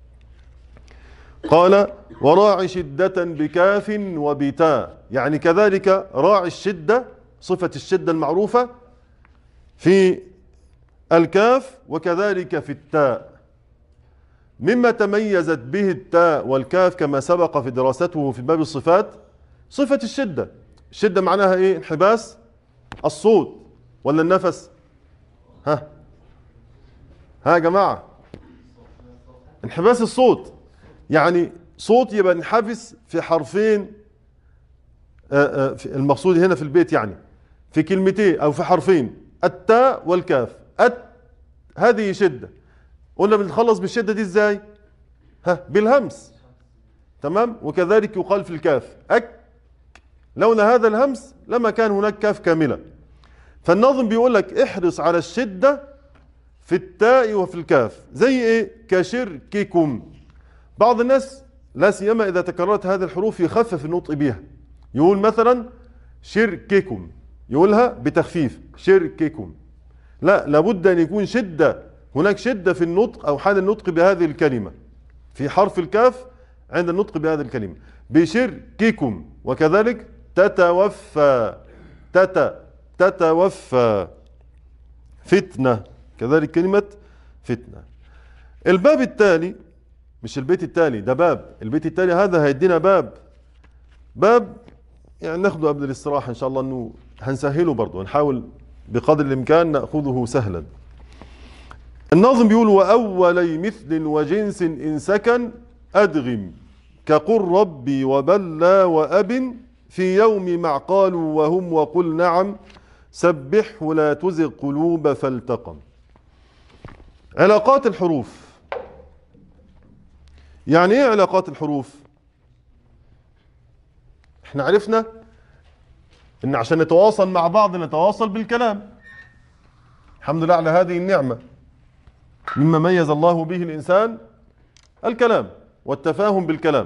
قال وراعي شدة بكاف وبتاء، يعني كذلك راعي الشدة صفة الشدة المعروفة في الكاف وكذلك في التاء. مما تميزت به التاء والكاف كما سبق في دراسته في باب الصفات صفة الشدة. الشدة معناها ايه؟ انحباس الصوت، ولا النفس؟ ها ها يا جماعة، انحباس الصوت، يعني صوت يبقى انحبس في حرفين، آآ آآ المقصود هنا في البيت يعني في كلمتين أو في حرفين، التاء والكاف. أت هذه شدة، قلنا بنتخلص بالشدة دي ازاي؟ ها بالهمس، تمام. وكذلك يقال في الكاف أك، لولا هذا الهمس لما كان هناك كاف كاملة. فالناظم بيقول لك احرص على الشدة في التاء وفي الكاف. زي ايه؟ كشرككم. بعض الناس لا سيما اذا تكررت هذه الحروف يخفف النطق بها، يقول مثلا شرككم، يقولها بتخفيف شرككم. لا، لابد ان يكون شدة، هناك شدة في النطق او حال النطق بهذه الكلمة في حرف الكاف عند النطق بهذه الكلمة بشرككم. وكذلك تتوفى، تت تتوفى، فتنة، كذلك كلمة فتنة. الباب التالي، مش البيت التالي، ده باب. البيت التالي هذا هيدينا باب، باب يعني ناخده قبل الاستراحة إن شاء الله، إنه هنسهله برضه، هنحاول بقدر الإمكان نأخذه سهلا. الناظم بيقول وأولي مثل وجنس إن سكن أدغم كقل ربي وبلى وأب في يوم مع قالوا وهم وقل نعم سبحه لا تزغ قلوب فالتقم. علاقات الحروف. يعني ايه علاقات الحروف؟ احنا عرفنا ان عشان نتواصل مع بعض نتواصل بالكلام، الحمد لله على هذه النعمة. مما ميز الله به الإنسان الكلام والتفاهم بالكلام.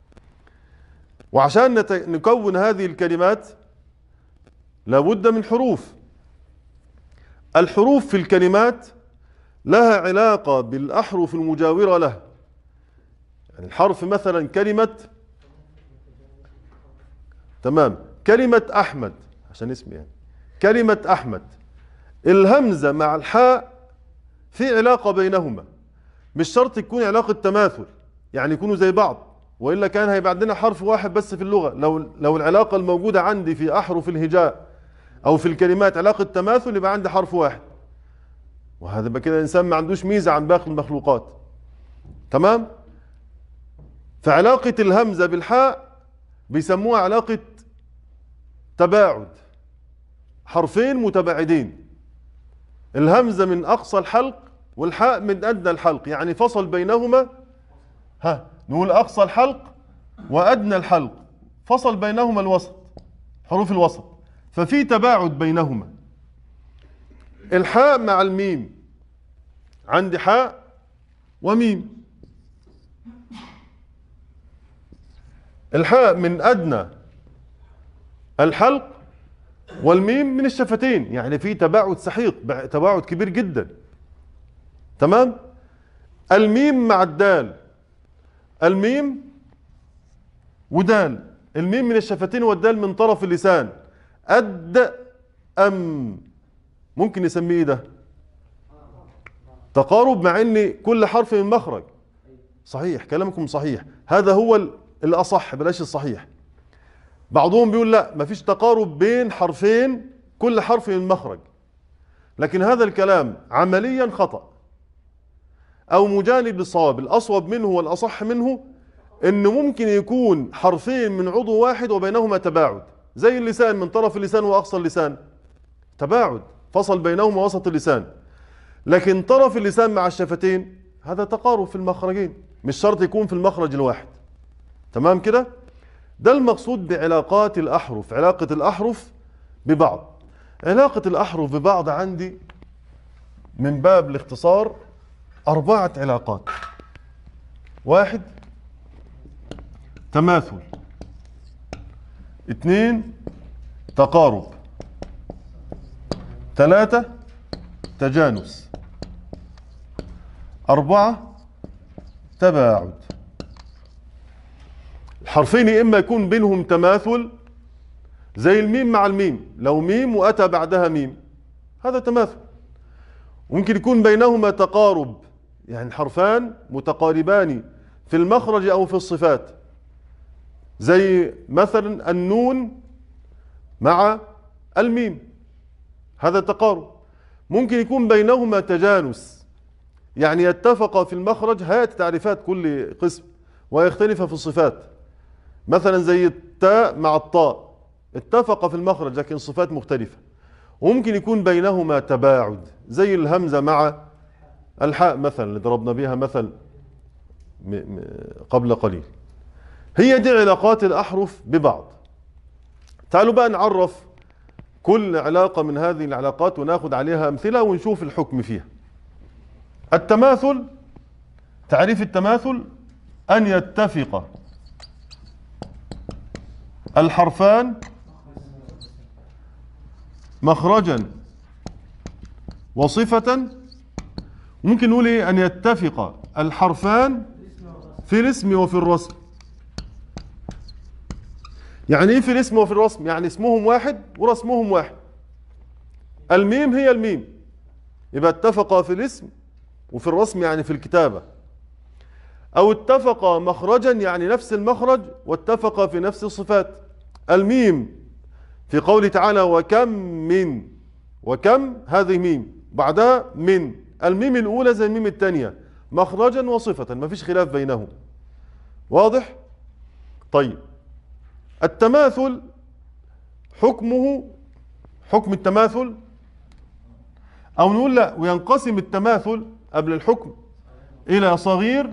وعشان نت... نكون هذه الكلمات لابد من حروف. الحروف في الكلمات لها علاقة بالأحرف المجاورة له. يعني الحرف مثلا كلمة، تمام، كلمة أحمد عشان اسمي يعني، كلمة أحمد، الهمزة مع الحاء في علاقة بينهما، مش شرط تكون علاقة تماثل يعني يكونوا زي بعض، وإلا كان هيبقى عندنا حرف واحد بس في اللغة. لو لو العلاقة الموجودة عندي في أحرف الهجاء أو في الكلمات علاقة تماثل يبقى عندي حرف واحد، وهذا بقى كده الإنسان ما عندوش ميزة عن باقي المخلوقات، تمام. فعلاقة الهمزة بالحاء بيسموها علاقة تباعد، حرفين متباعدين، الهمزة من أقصى الحلق والحاء من أدنى الحلق، يعني فصل بينهما، ها نقول أقصى الحلق وأدنى الحلق، فصل بينهما الوسط، حروف الوسط، ففي تباعد بينهما. الحاء مع الميم، عندي حاء وميم، الحاء من أدنى الحلق والميم من الشفتين، يعني في تباعد سحيق، تباعد كبير جدا، تمام. الميم مع الدال، الميم ودال، الميم من الشفتين والدال من طرف اللسان، أد أم، ممكن نسميه ايه ده؟ تقارب، مع ان كل حرف من مخرج. صحيح، كلامكم صحيح، هذا هو الأصح، بلاش الصحيح. بعضهم بيقول لا، مفيش تقارب بين حرفين كل حرف من مخرج، لكن هذا الكلام عمليا خطأ أو مجانب للصواب. الأصوب منه والأصح منه إنه ممكن يكون حرفين من عضو واحد وبينهما تباعد، زي اللسان من طرف اللسان وأقصى اللسان، تباعد فصل بينهما وسط اللسان، لكن طرف اللسان مع الشفتين هذا تقارب في المخرجين، مش شرط يكون في المخرج الواحد، تمام كده. ده المقصود بعلاقات الأحرف، علاقة الأحرف ببعض. علاقة الأحرف ببعض عندي من باب الاختصار أربعة علاقات: واحد تماثل، اثنين تقارب، ثلاثة تجانس، أربعة تباعد. الحرفين إما يكون بينهم تماثل زي الميم مع الميم، لو ميم وأتى بعدها ميم هذا تماثل. ممكن يكون بينهما تقارب، يعني حرفان متقاربان في المخرج أو في الصفات، زي مثلا النون مع الميم، هذا تقارب. ممكن يكون بينهما تجانس، يعني يتفق في المخرج، هات تعريفات كل قسم، ويختلف في الصفات. مثلا زي التاء مع الطاء، اتفق في المخرج لكن صفات مختلفة. وممكن يكون بينهما تباعد، زي الهمزة مع الحاء مثلا اللي ضربنا بها مثل قبل قليل. هي دي علاقات الأحرف ببعض. تعالوا بقى نعرف كل علاقة من هذه العلاقات وناخد عليها أمثلة ونشوف الحكم فيها. التماثل، تعريف التماثل: أن يتفق الحرفان مخرجا وصفة. ممكن نقول إيه؟ أن يتفق الحرفان في الاسم وفي الرسم. يعني إيه في الاسم وفي الرسم؟ يعني اسمهم واحد ورسمهم واحد. الميم هي الميم، يبقى اتفقا في الاسم وفي الرسم، يعني في الكتابة. أو اتفقا مخرجا، يعني نفس المخرج، واتفقا في نفس الصفات. الميم في قوله تعالى وكم من، وكم هذه ميم بعدها من، الميم الأولى زي الميم الثانية، مخرجا وصفة، ما فيش خلاف بينهم. واضح؟ طيب، التماثل حكمه حكم التماثل، أو نقول لا، وينقسم التماثل قبل الحكم إلى صغير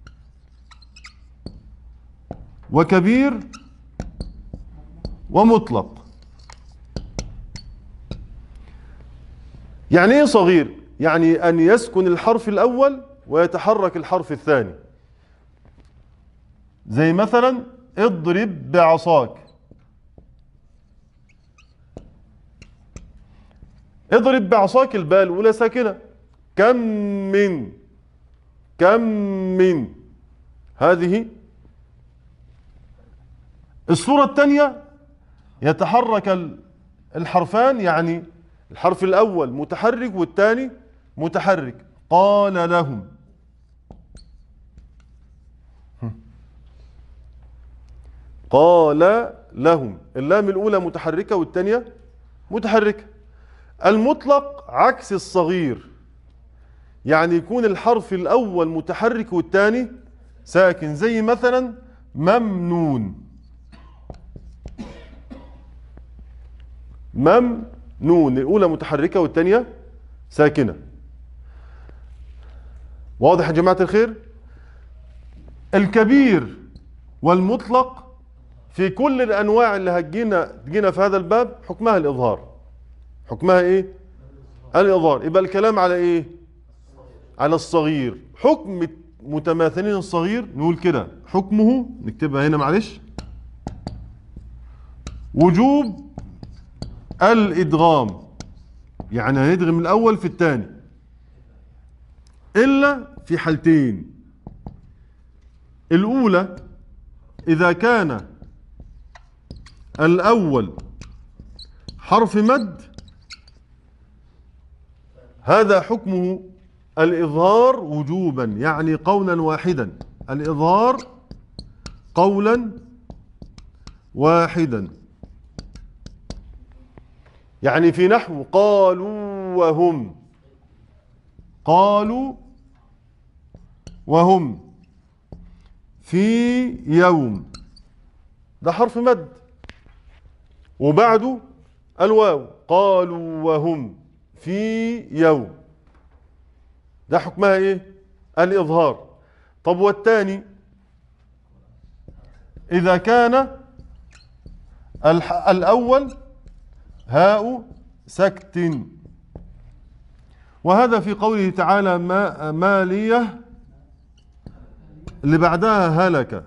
وكبير ومطلق. يعني ايه صغير؟ يعني أن يسكن الحرف الأول ويتحرك الحرف الثاني. زي مثلا اضرب بعصاك، اضرب بعصاك الباء الأولى ساكنة. كم من، كم من، هذه. الصورة الثانية يتحرك الحرفان، يعني الحرف الأول متحرك والثاني متحرك. قال لهم، قال لهم، اللام الأولى متحركة والثانية متحركة. المطلق عكس الصغير، يعني يكون الحرف الأول متحرك والثاني ساكن. زي مثلا ممنون، ممنون، الأولى متحركة والثانية ساكنة. واضح يا جماعة الخير؟ الكبير والمطلق في كل الأنواع اللي هتجينا تجينا في هذا الباب حكمها الإظهار. حكمها إيه؟ الإظهار. يبقى الكلام على إيه؟ على الصغير. حكم متماثلين الصغير نقول كده حكمه، نكتبها هنا معلش، وجوب الإدغام، يعني هندغم الأول في الثاني، إلا في حالتين. الأولى إذا كان الأول حرف مد، هذا حكمه الإظهار وجوبا، يعني قولا واحدا. الإظهار قولا واحدا، يعني في نحو قالوا وهم، قالوا وهم في يوم، ده حرف مد وبعده الواو. قالوا وهم في يوم، ده حكمها ايه؟ الإظهار. طب والثاني إذا كان الأول هاء سكت، وهذا في قوله تعالى ما مالية اللي بعدها هلك.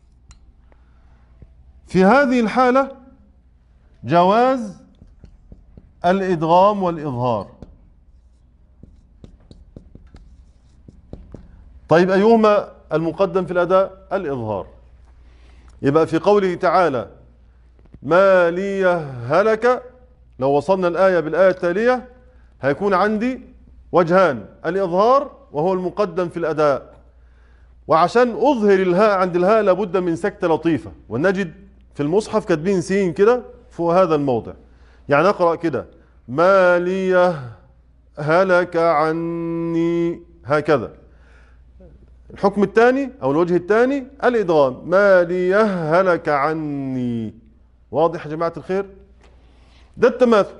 في هذه الحالة جواز الإدغام والإظهار. طيب أيهما المقدم في الأداء؟ الإظهار. يبقى في قوله تعالى مالية هلك، لو وصلنا الآية بالآية التالية هيكون عندي وجهان: الإظهار وهو المقدم في الأداء، وعشان أظهر الهاء عند الهاء لابد من سكتة لطيفة، ونجد في المصحف كاتبين سين كده فوق هذا الموضع. يعني أقرأ كده ماليه هلك عني، هكذا. الحكم الثاني أو الوجه الثاني الإدغام، ماليه هلك عني. واضح يا جماعة الخير؟ ده التماثل.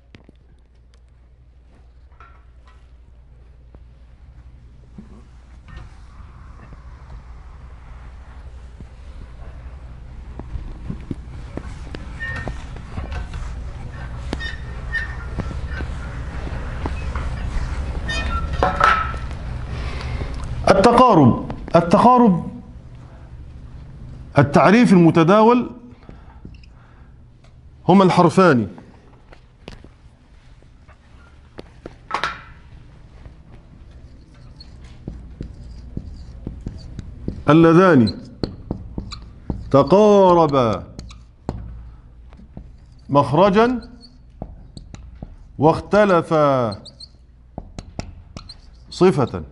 التقارب. التقارب التعريف المتداول هما الحرفان اللذان تقاربا مخرجا واختلفا صفة،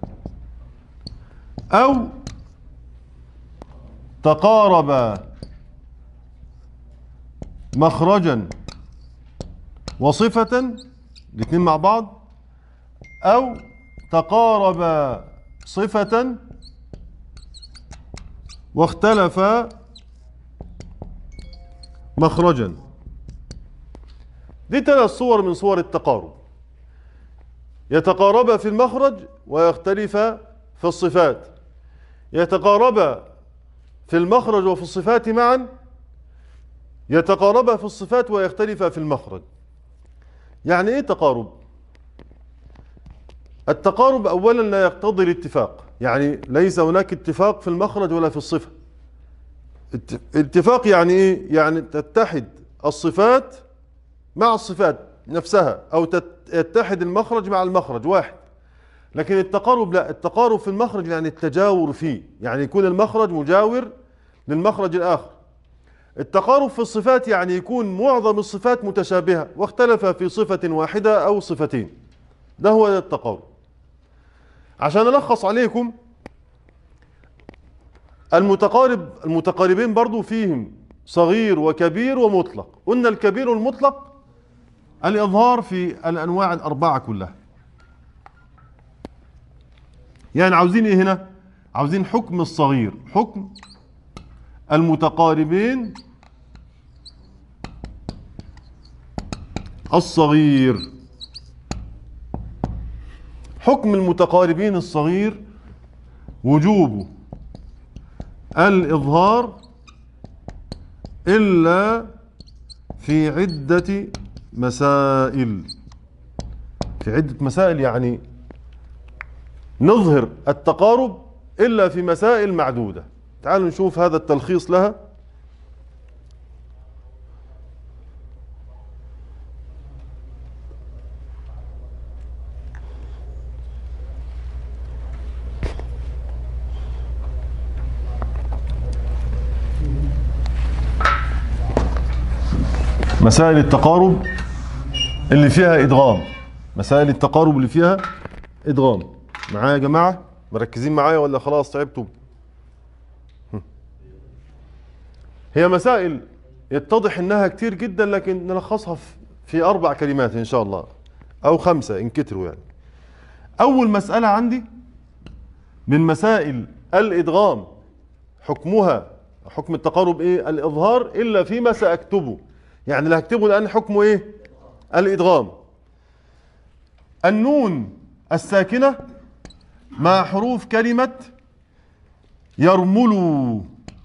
أو تقاربا مخرجا وصفة، الاثنين مع بعض، أو تقاربا صفة واختلفا مخرجا. دي ثلاث صور من صور التقارب، يتقاربا في المخرج ويختلفا في الصفات، يتقاربا في المخرج وفي الصفات معا، يتقاربا في الصفات ويختلفا في المخرج. يعني ايه تقارب؟ التقارب اولا لا يقتضي الاتفاق، يعني ليس هناك اتفاق في المخرج ولا في الصفة. اتفاق يعني ايه؟ يعني تتحد الصفات مع الصفات نفسها، او يتحد المخرج مع المخرج واحد. لكن التقارب لا، التقارب في المخرج يعني التجاور فيه، يعني يكون المخرج مجاور للمخرج الآخر. التقارب في الصفات يعني يكون معظم الصفات متشابهة واختلف في صفة واحدة أو صفتين. ده هو التقارب. عشان ألخص عليكم، المتقارب المتقاربين برضو فيهم صغير وكبير ومطلق. قلنا الكبير والمطلق الإظهار في الأنواع الأربعة كلها. يعني عاوزين ايه هنا؟ عاوزين حكم الصغير، حكم المتقاربين الصغير. حكم المتقاربين الصغير وجوب الإظهار إلا في عدة مسائل. في عدة مسائل يعني نظهر التقارب إلا في مسائل معدودة. تعالوا نشوف هذا التلخيص لها. مسائل التقارب اللي فيها إدغام، مسائل التقارب اللي فيها إدغام. معايا يا جماعة؟ مركزين معايا ولا خلاص تعبتوا؟ هي مسائل يتضح انها كتير جدا، لكن نلخصها في اربع كلمات ان شاء الله، او خمسة ان كتروا يعني. اول مسألة عندي من مسائل الادغام حكمها، حكم التقارب ايه؟ الاظهار الا فيما ساكتبه. يعني اللي هكتبه الان حكمه ايه؟ الادغام. النون الساكنة مع حروف كلمة يرملوا.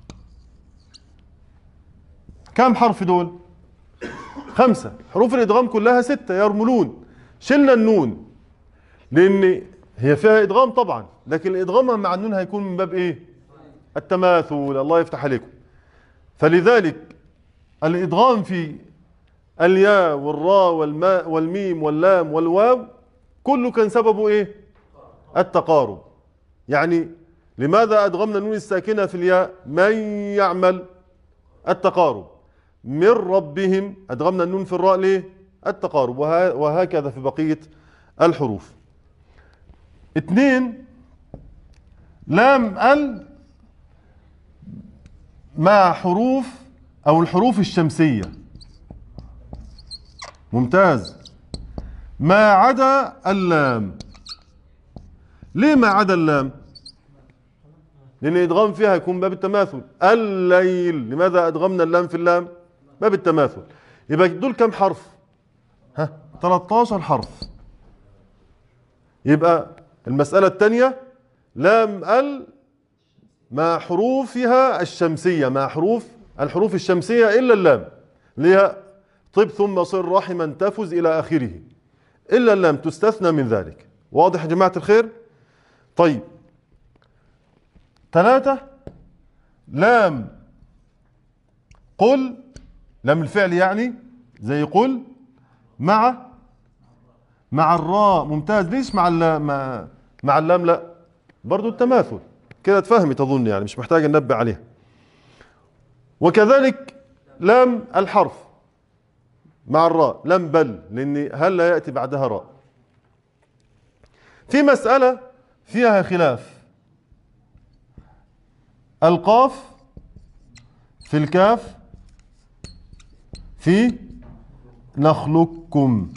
كم حرف دول؟ خمسة. حروف الإدغام كلها ستة. يرملون شلنا النون لأن هي فيها إدغام طبعا، لكن الإدغام مع النون هيكون من باب إيه؟ التماثل. الله يفتح عليكم. فلذلك الإدغام في الياء والراء والماء والميم واللام والواو كله كان سببه إيه؟ التقارب. يعني لماذا أدغمنا النون الساكنة في الياء؟ من يعمل، التقارب. من ربهم أدغمنا النون في الراء ليه؟ التقارب. وهكذا في بقية الحروف. اثنين، لام ال مع حروف أو الحروف الشمسية. ممتاز. ما عدا اللام. ليه ما عدا اللام؟ لأن الإدغام فيها يكون باب التماثل. الليل، لماذا أدغمنا اللام في اللام؟ باب التماثل. يبقى دول كم حرف؟ ها، ثلاثة عشر حرف. يبقى المسألة الثانية لام ال مع حروفها الشمسية، مع حروف الحروف الشمسية إلا اللام اللي هي طب ثم صر رحما تفز إلى آخره، إلا اللام تستثنى من ذلك. واضح يا جماعة الخير؟ طيب، ثلاثة لام قل، لام الفعل يعني زي قل، مع مع الراء. ممتاز. ليش مع اللام؟ مع, مع اللام لا، برضو التماثل كده تفهمي تظن، يعني مش محتاج ننبه عليها. وكذلك لام الحرف مع الراء، لام بل، لأن هل لا يأتي بعدها راء. في مسألة فيها خلاف، القاف في الكاف في نخلقكم.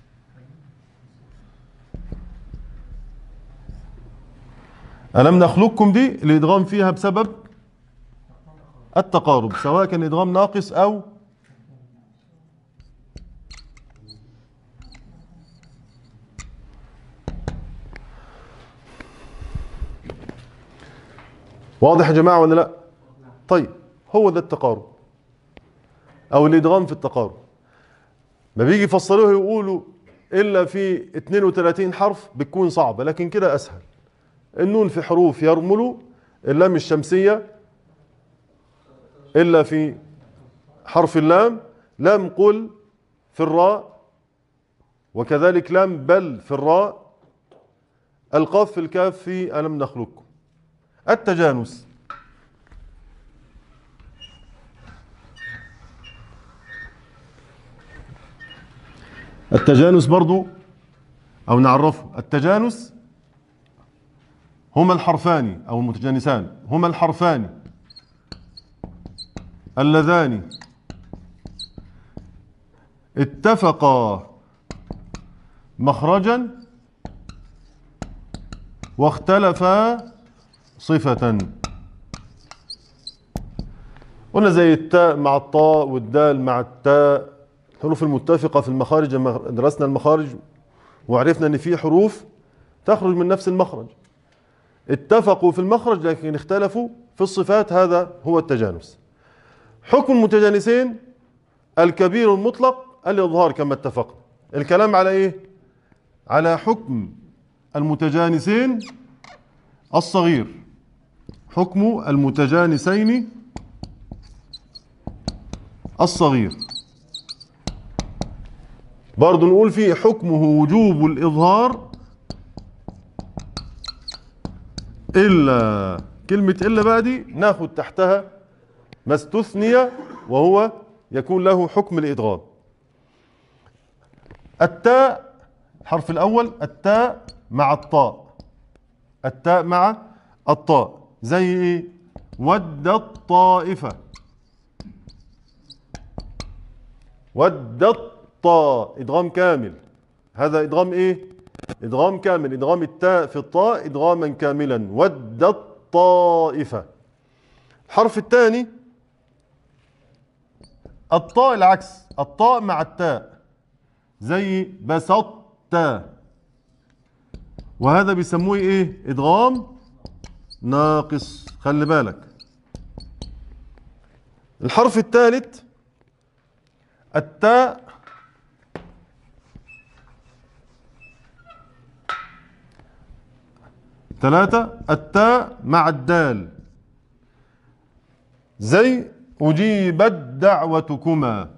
ألم نخلقكم دي الإدغام فيها بسبب التقارب، سواء كان إدغام ناقص أو واضح يا جماعة ولا لا؟ طيب، هو ده التقارب أو الإدغام في التقارب. ما بيجي يفصلوه يقولوا إلا في اثنين وثلاثين حرف بتكون صعبة، لكن كده أسهل. النون في حروف يرملوا، اللام الشمسية إلا في حرف اللام، لام قل في الراء، وكذلك لام بل في الراء، القاف في الكاف في ألم نخلقكم. التجانس، التجانس برضو أو نعرفه. التجانس هما الحرفان أو المتجانسان، هما الحرفان اللذان اتفقا مخرجا واختلفا صفة. قلنا زي التاء مع الطاء والدال مع التاء، الحروف المتفقة في المخارج. درسنا المخارج وعرفنا ان في حروف تخرج من نفس المخرج، اتفقوا في المخرج لكن اختلفوا في الصفات، هذا هو التجانس. حكم المتجانسين الكبير المطلق الإظهار كما اتفقنا. الكلام على ايه؟ على حكم المتجانسين الصغير، حكم المتجانسين الصغير. برضو نقول فيه حكمه وجوب الإظهار إلا، كلمة إلا بقى دي ناخد تحتها ما استثني وهو يكون له حكم الإدغام. التاء الحرف الأول، التاء مع الطاء، التاء مع الطاء زي إيه؟ ود الطائفة، ود الطاء، إدغام كامل. هذا إدغام إيه؟ إدغام كامل، إدغام التاء في الطاء إدغاما كاملا. ود الطائفة. الحرف الثاني الطاء العكس، الطاء مع التاء زي بسطت، وهذا بيسموه ايه؟ ادغام ناقص، خلي بالك. الحرف الثالث التاء ثلاثة، التاء مع الدال زي أجيبت دعوتكما.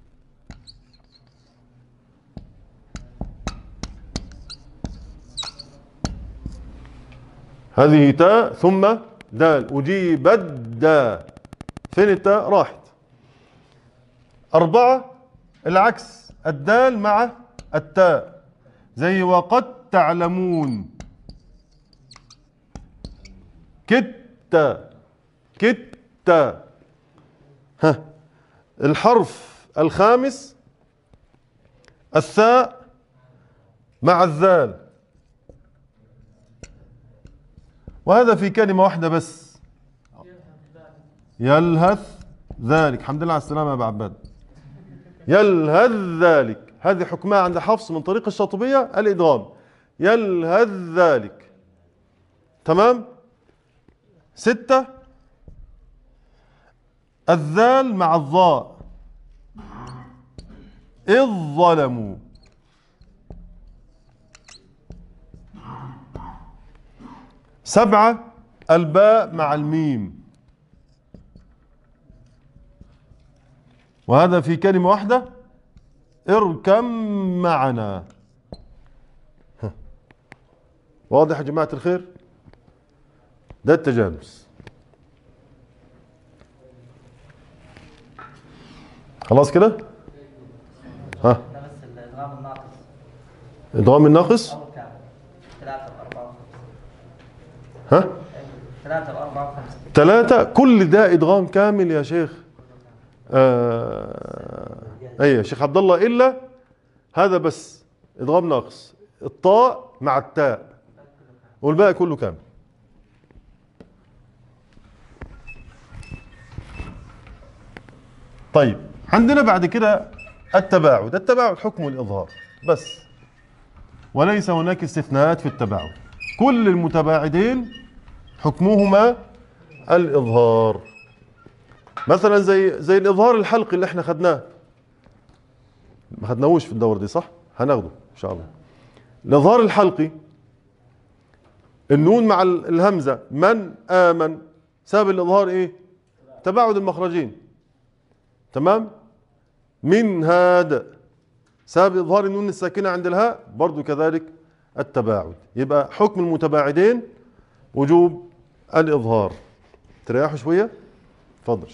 هذه تاء ثم دال، أجيبت دا، فين التاء؟ راحت. أربعة العكس، الدال مع التاء زي وقد تعلمون. كت كت. ها، الحرف الخامس الثاء مع الذال، وهذا في كلمة واحدة بس. يلهث ذلك. الحمد لله على السلامة يا أبو عباد. يلهث ذلك، هذه حكمها عند حفص من طريق الشاطبية الإدغام. يلهث ذلك. تمام. ستة، الذال مع الظاء. إذ ظلموا. سبعة، الباء مع الميم، وهذا في كلمة واحدة. اركم معنا. واضح يا جماعة الخير؟ ده التجانس. خلاص كده؟ ها؟ بس الادغام الناقص. ادغام الناقص؟ ثلاثة وأربعة وخمسة. ها؟ ثلاثة وأربعة وخمسة. ثلاثة، كل ده ادغام كامل يا شيخ. آه اي يا شيخ عبد الله، الا هذا بس ادغام ناقص، الطاء مع التاء، والباقي كله كامل. طيب، عندنا بعد كده التباعد. التباعد حكم الإظهار بس، وليس هناك استثناءات في التباعد. كل المتباعدين حكمهما الإظهار. مثلا زي زي الإظهار الحلقي اللي احنا خدناه، ما خدناهوش في الدورة دي صح؟ هناخده إن شاء الله. الإظهار الحلقي، النون مع الهمزة، من آمن، سبب الإظهار إيه؟ تباعد المخرجين. تمام؟ من هاد، سبب إظهار النون الساكنة عند الهاء برضو كذلك التباعد. يبقى حكم المتباعدين وجوب الإظهار. تريحوا شوية؟ اتفضل.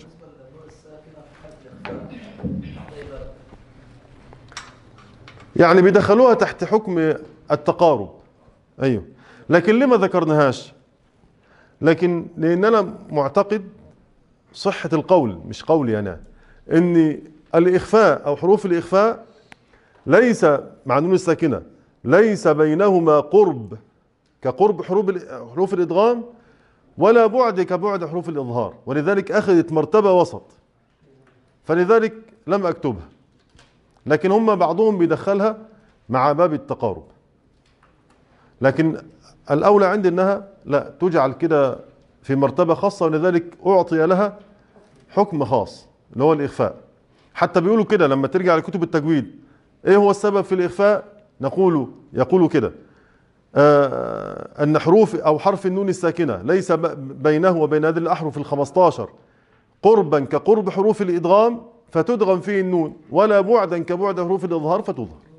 يعني بيدخلوها تحت حكم التقارب. أيوه، لكن لما ذكرناهاش؟ لكن لأن أنا معتقد صحة القول، مش قولي أنا، إن الإخفاء أو حروف الإخفاء ليس مع النون الساكنة ليس بينهما قرب كقرب حروف حروف الإدغام، ولا بعد كبعد حروف الإظهار، ولذلك أخذت مرتبة وسط، فلذلك لم أكتبها. لكن هم بعضهم بيدخلها مع باب التقارب، لكن الأولى عندي أنها لا تجعل كده في مرتبة خاصة، ولذلك أعطي لها حكم خاص اللي هو الإخفاء. حتى بيقولوا كده لما ترجع لكتب التجويد، إيه هو السبب في الإخفاء؟ نقول يقولوا كده آه أن حروف أو حرف النون الساكنة ليس بينه وبين هذه الأحرف الخمسطاشر قربا كقرب حروف الإدغام فتدغم فيه النون، ولا بعدا كبعد حروف الإظهار فتظهر.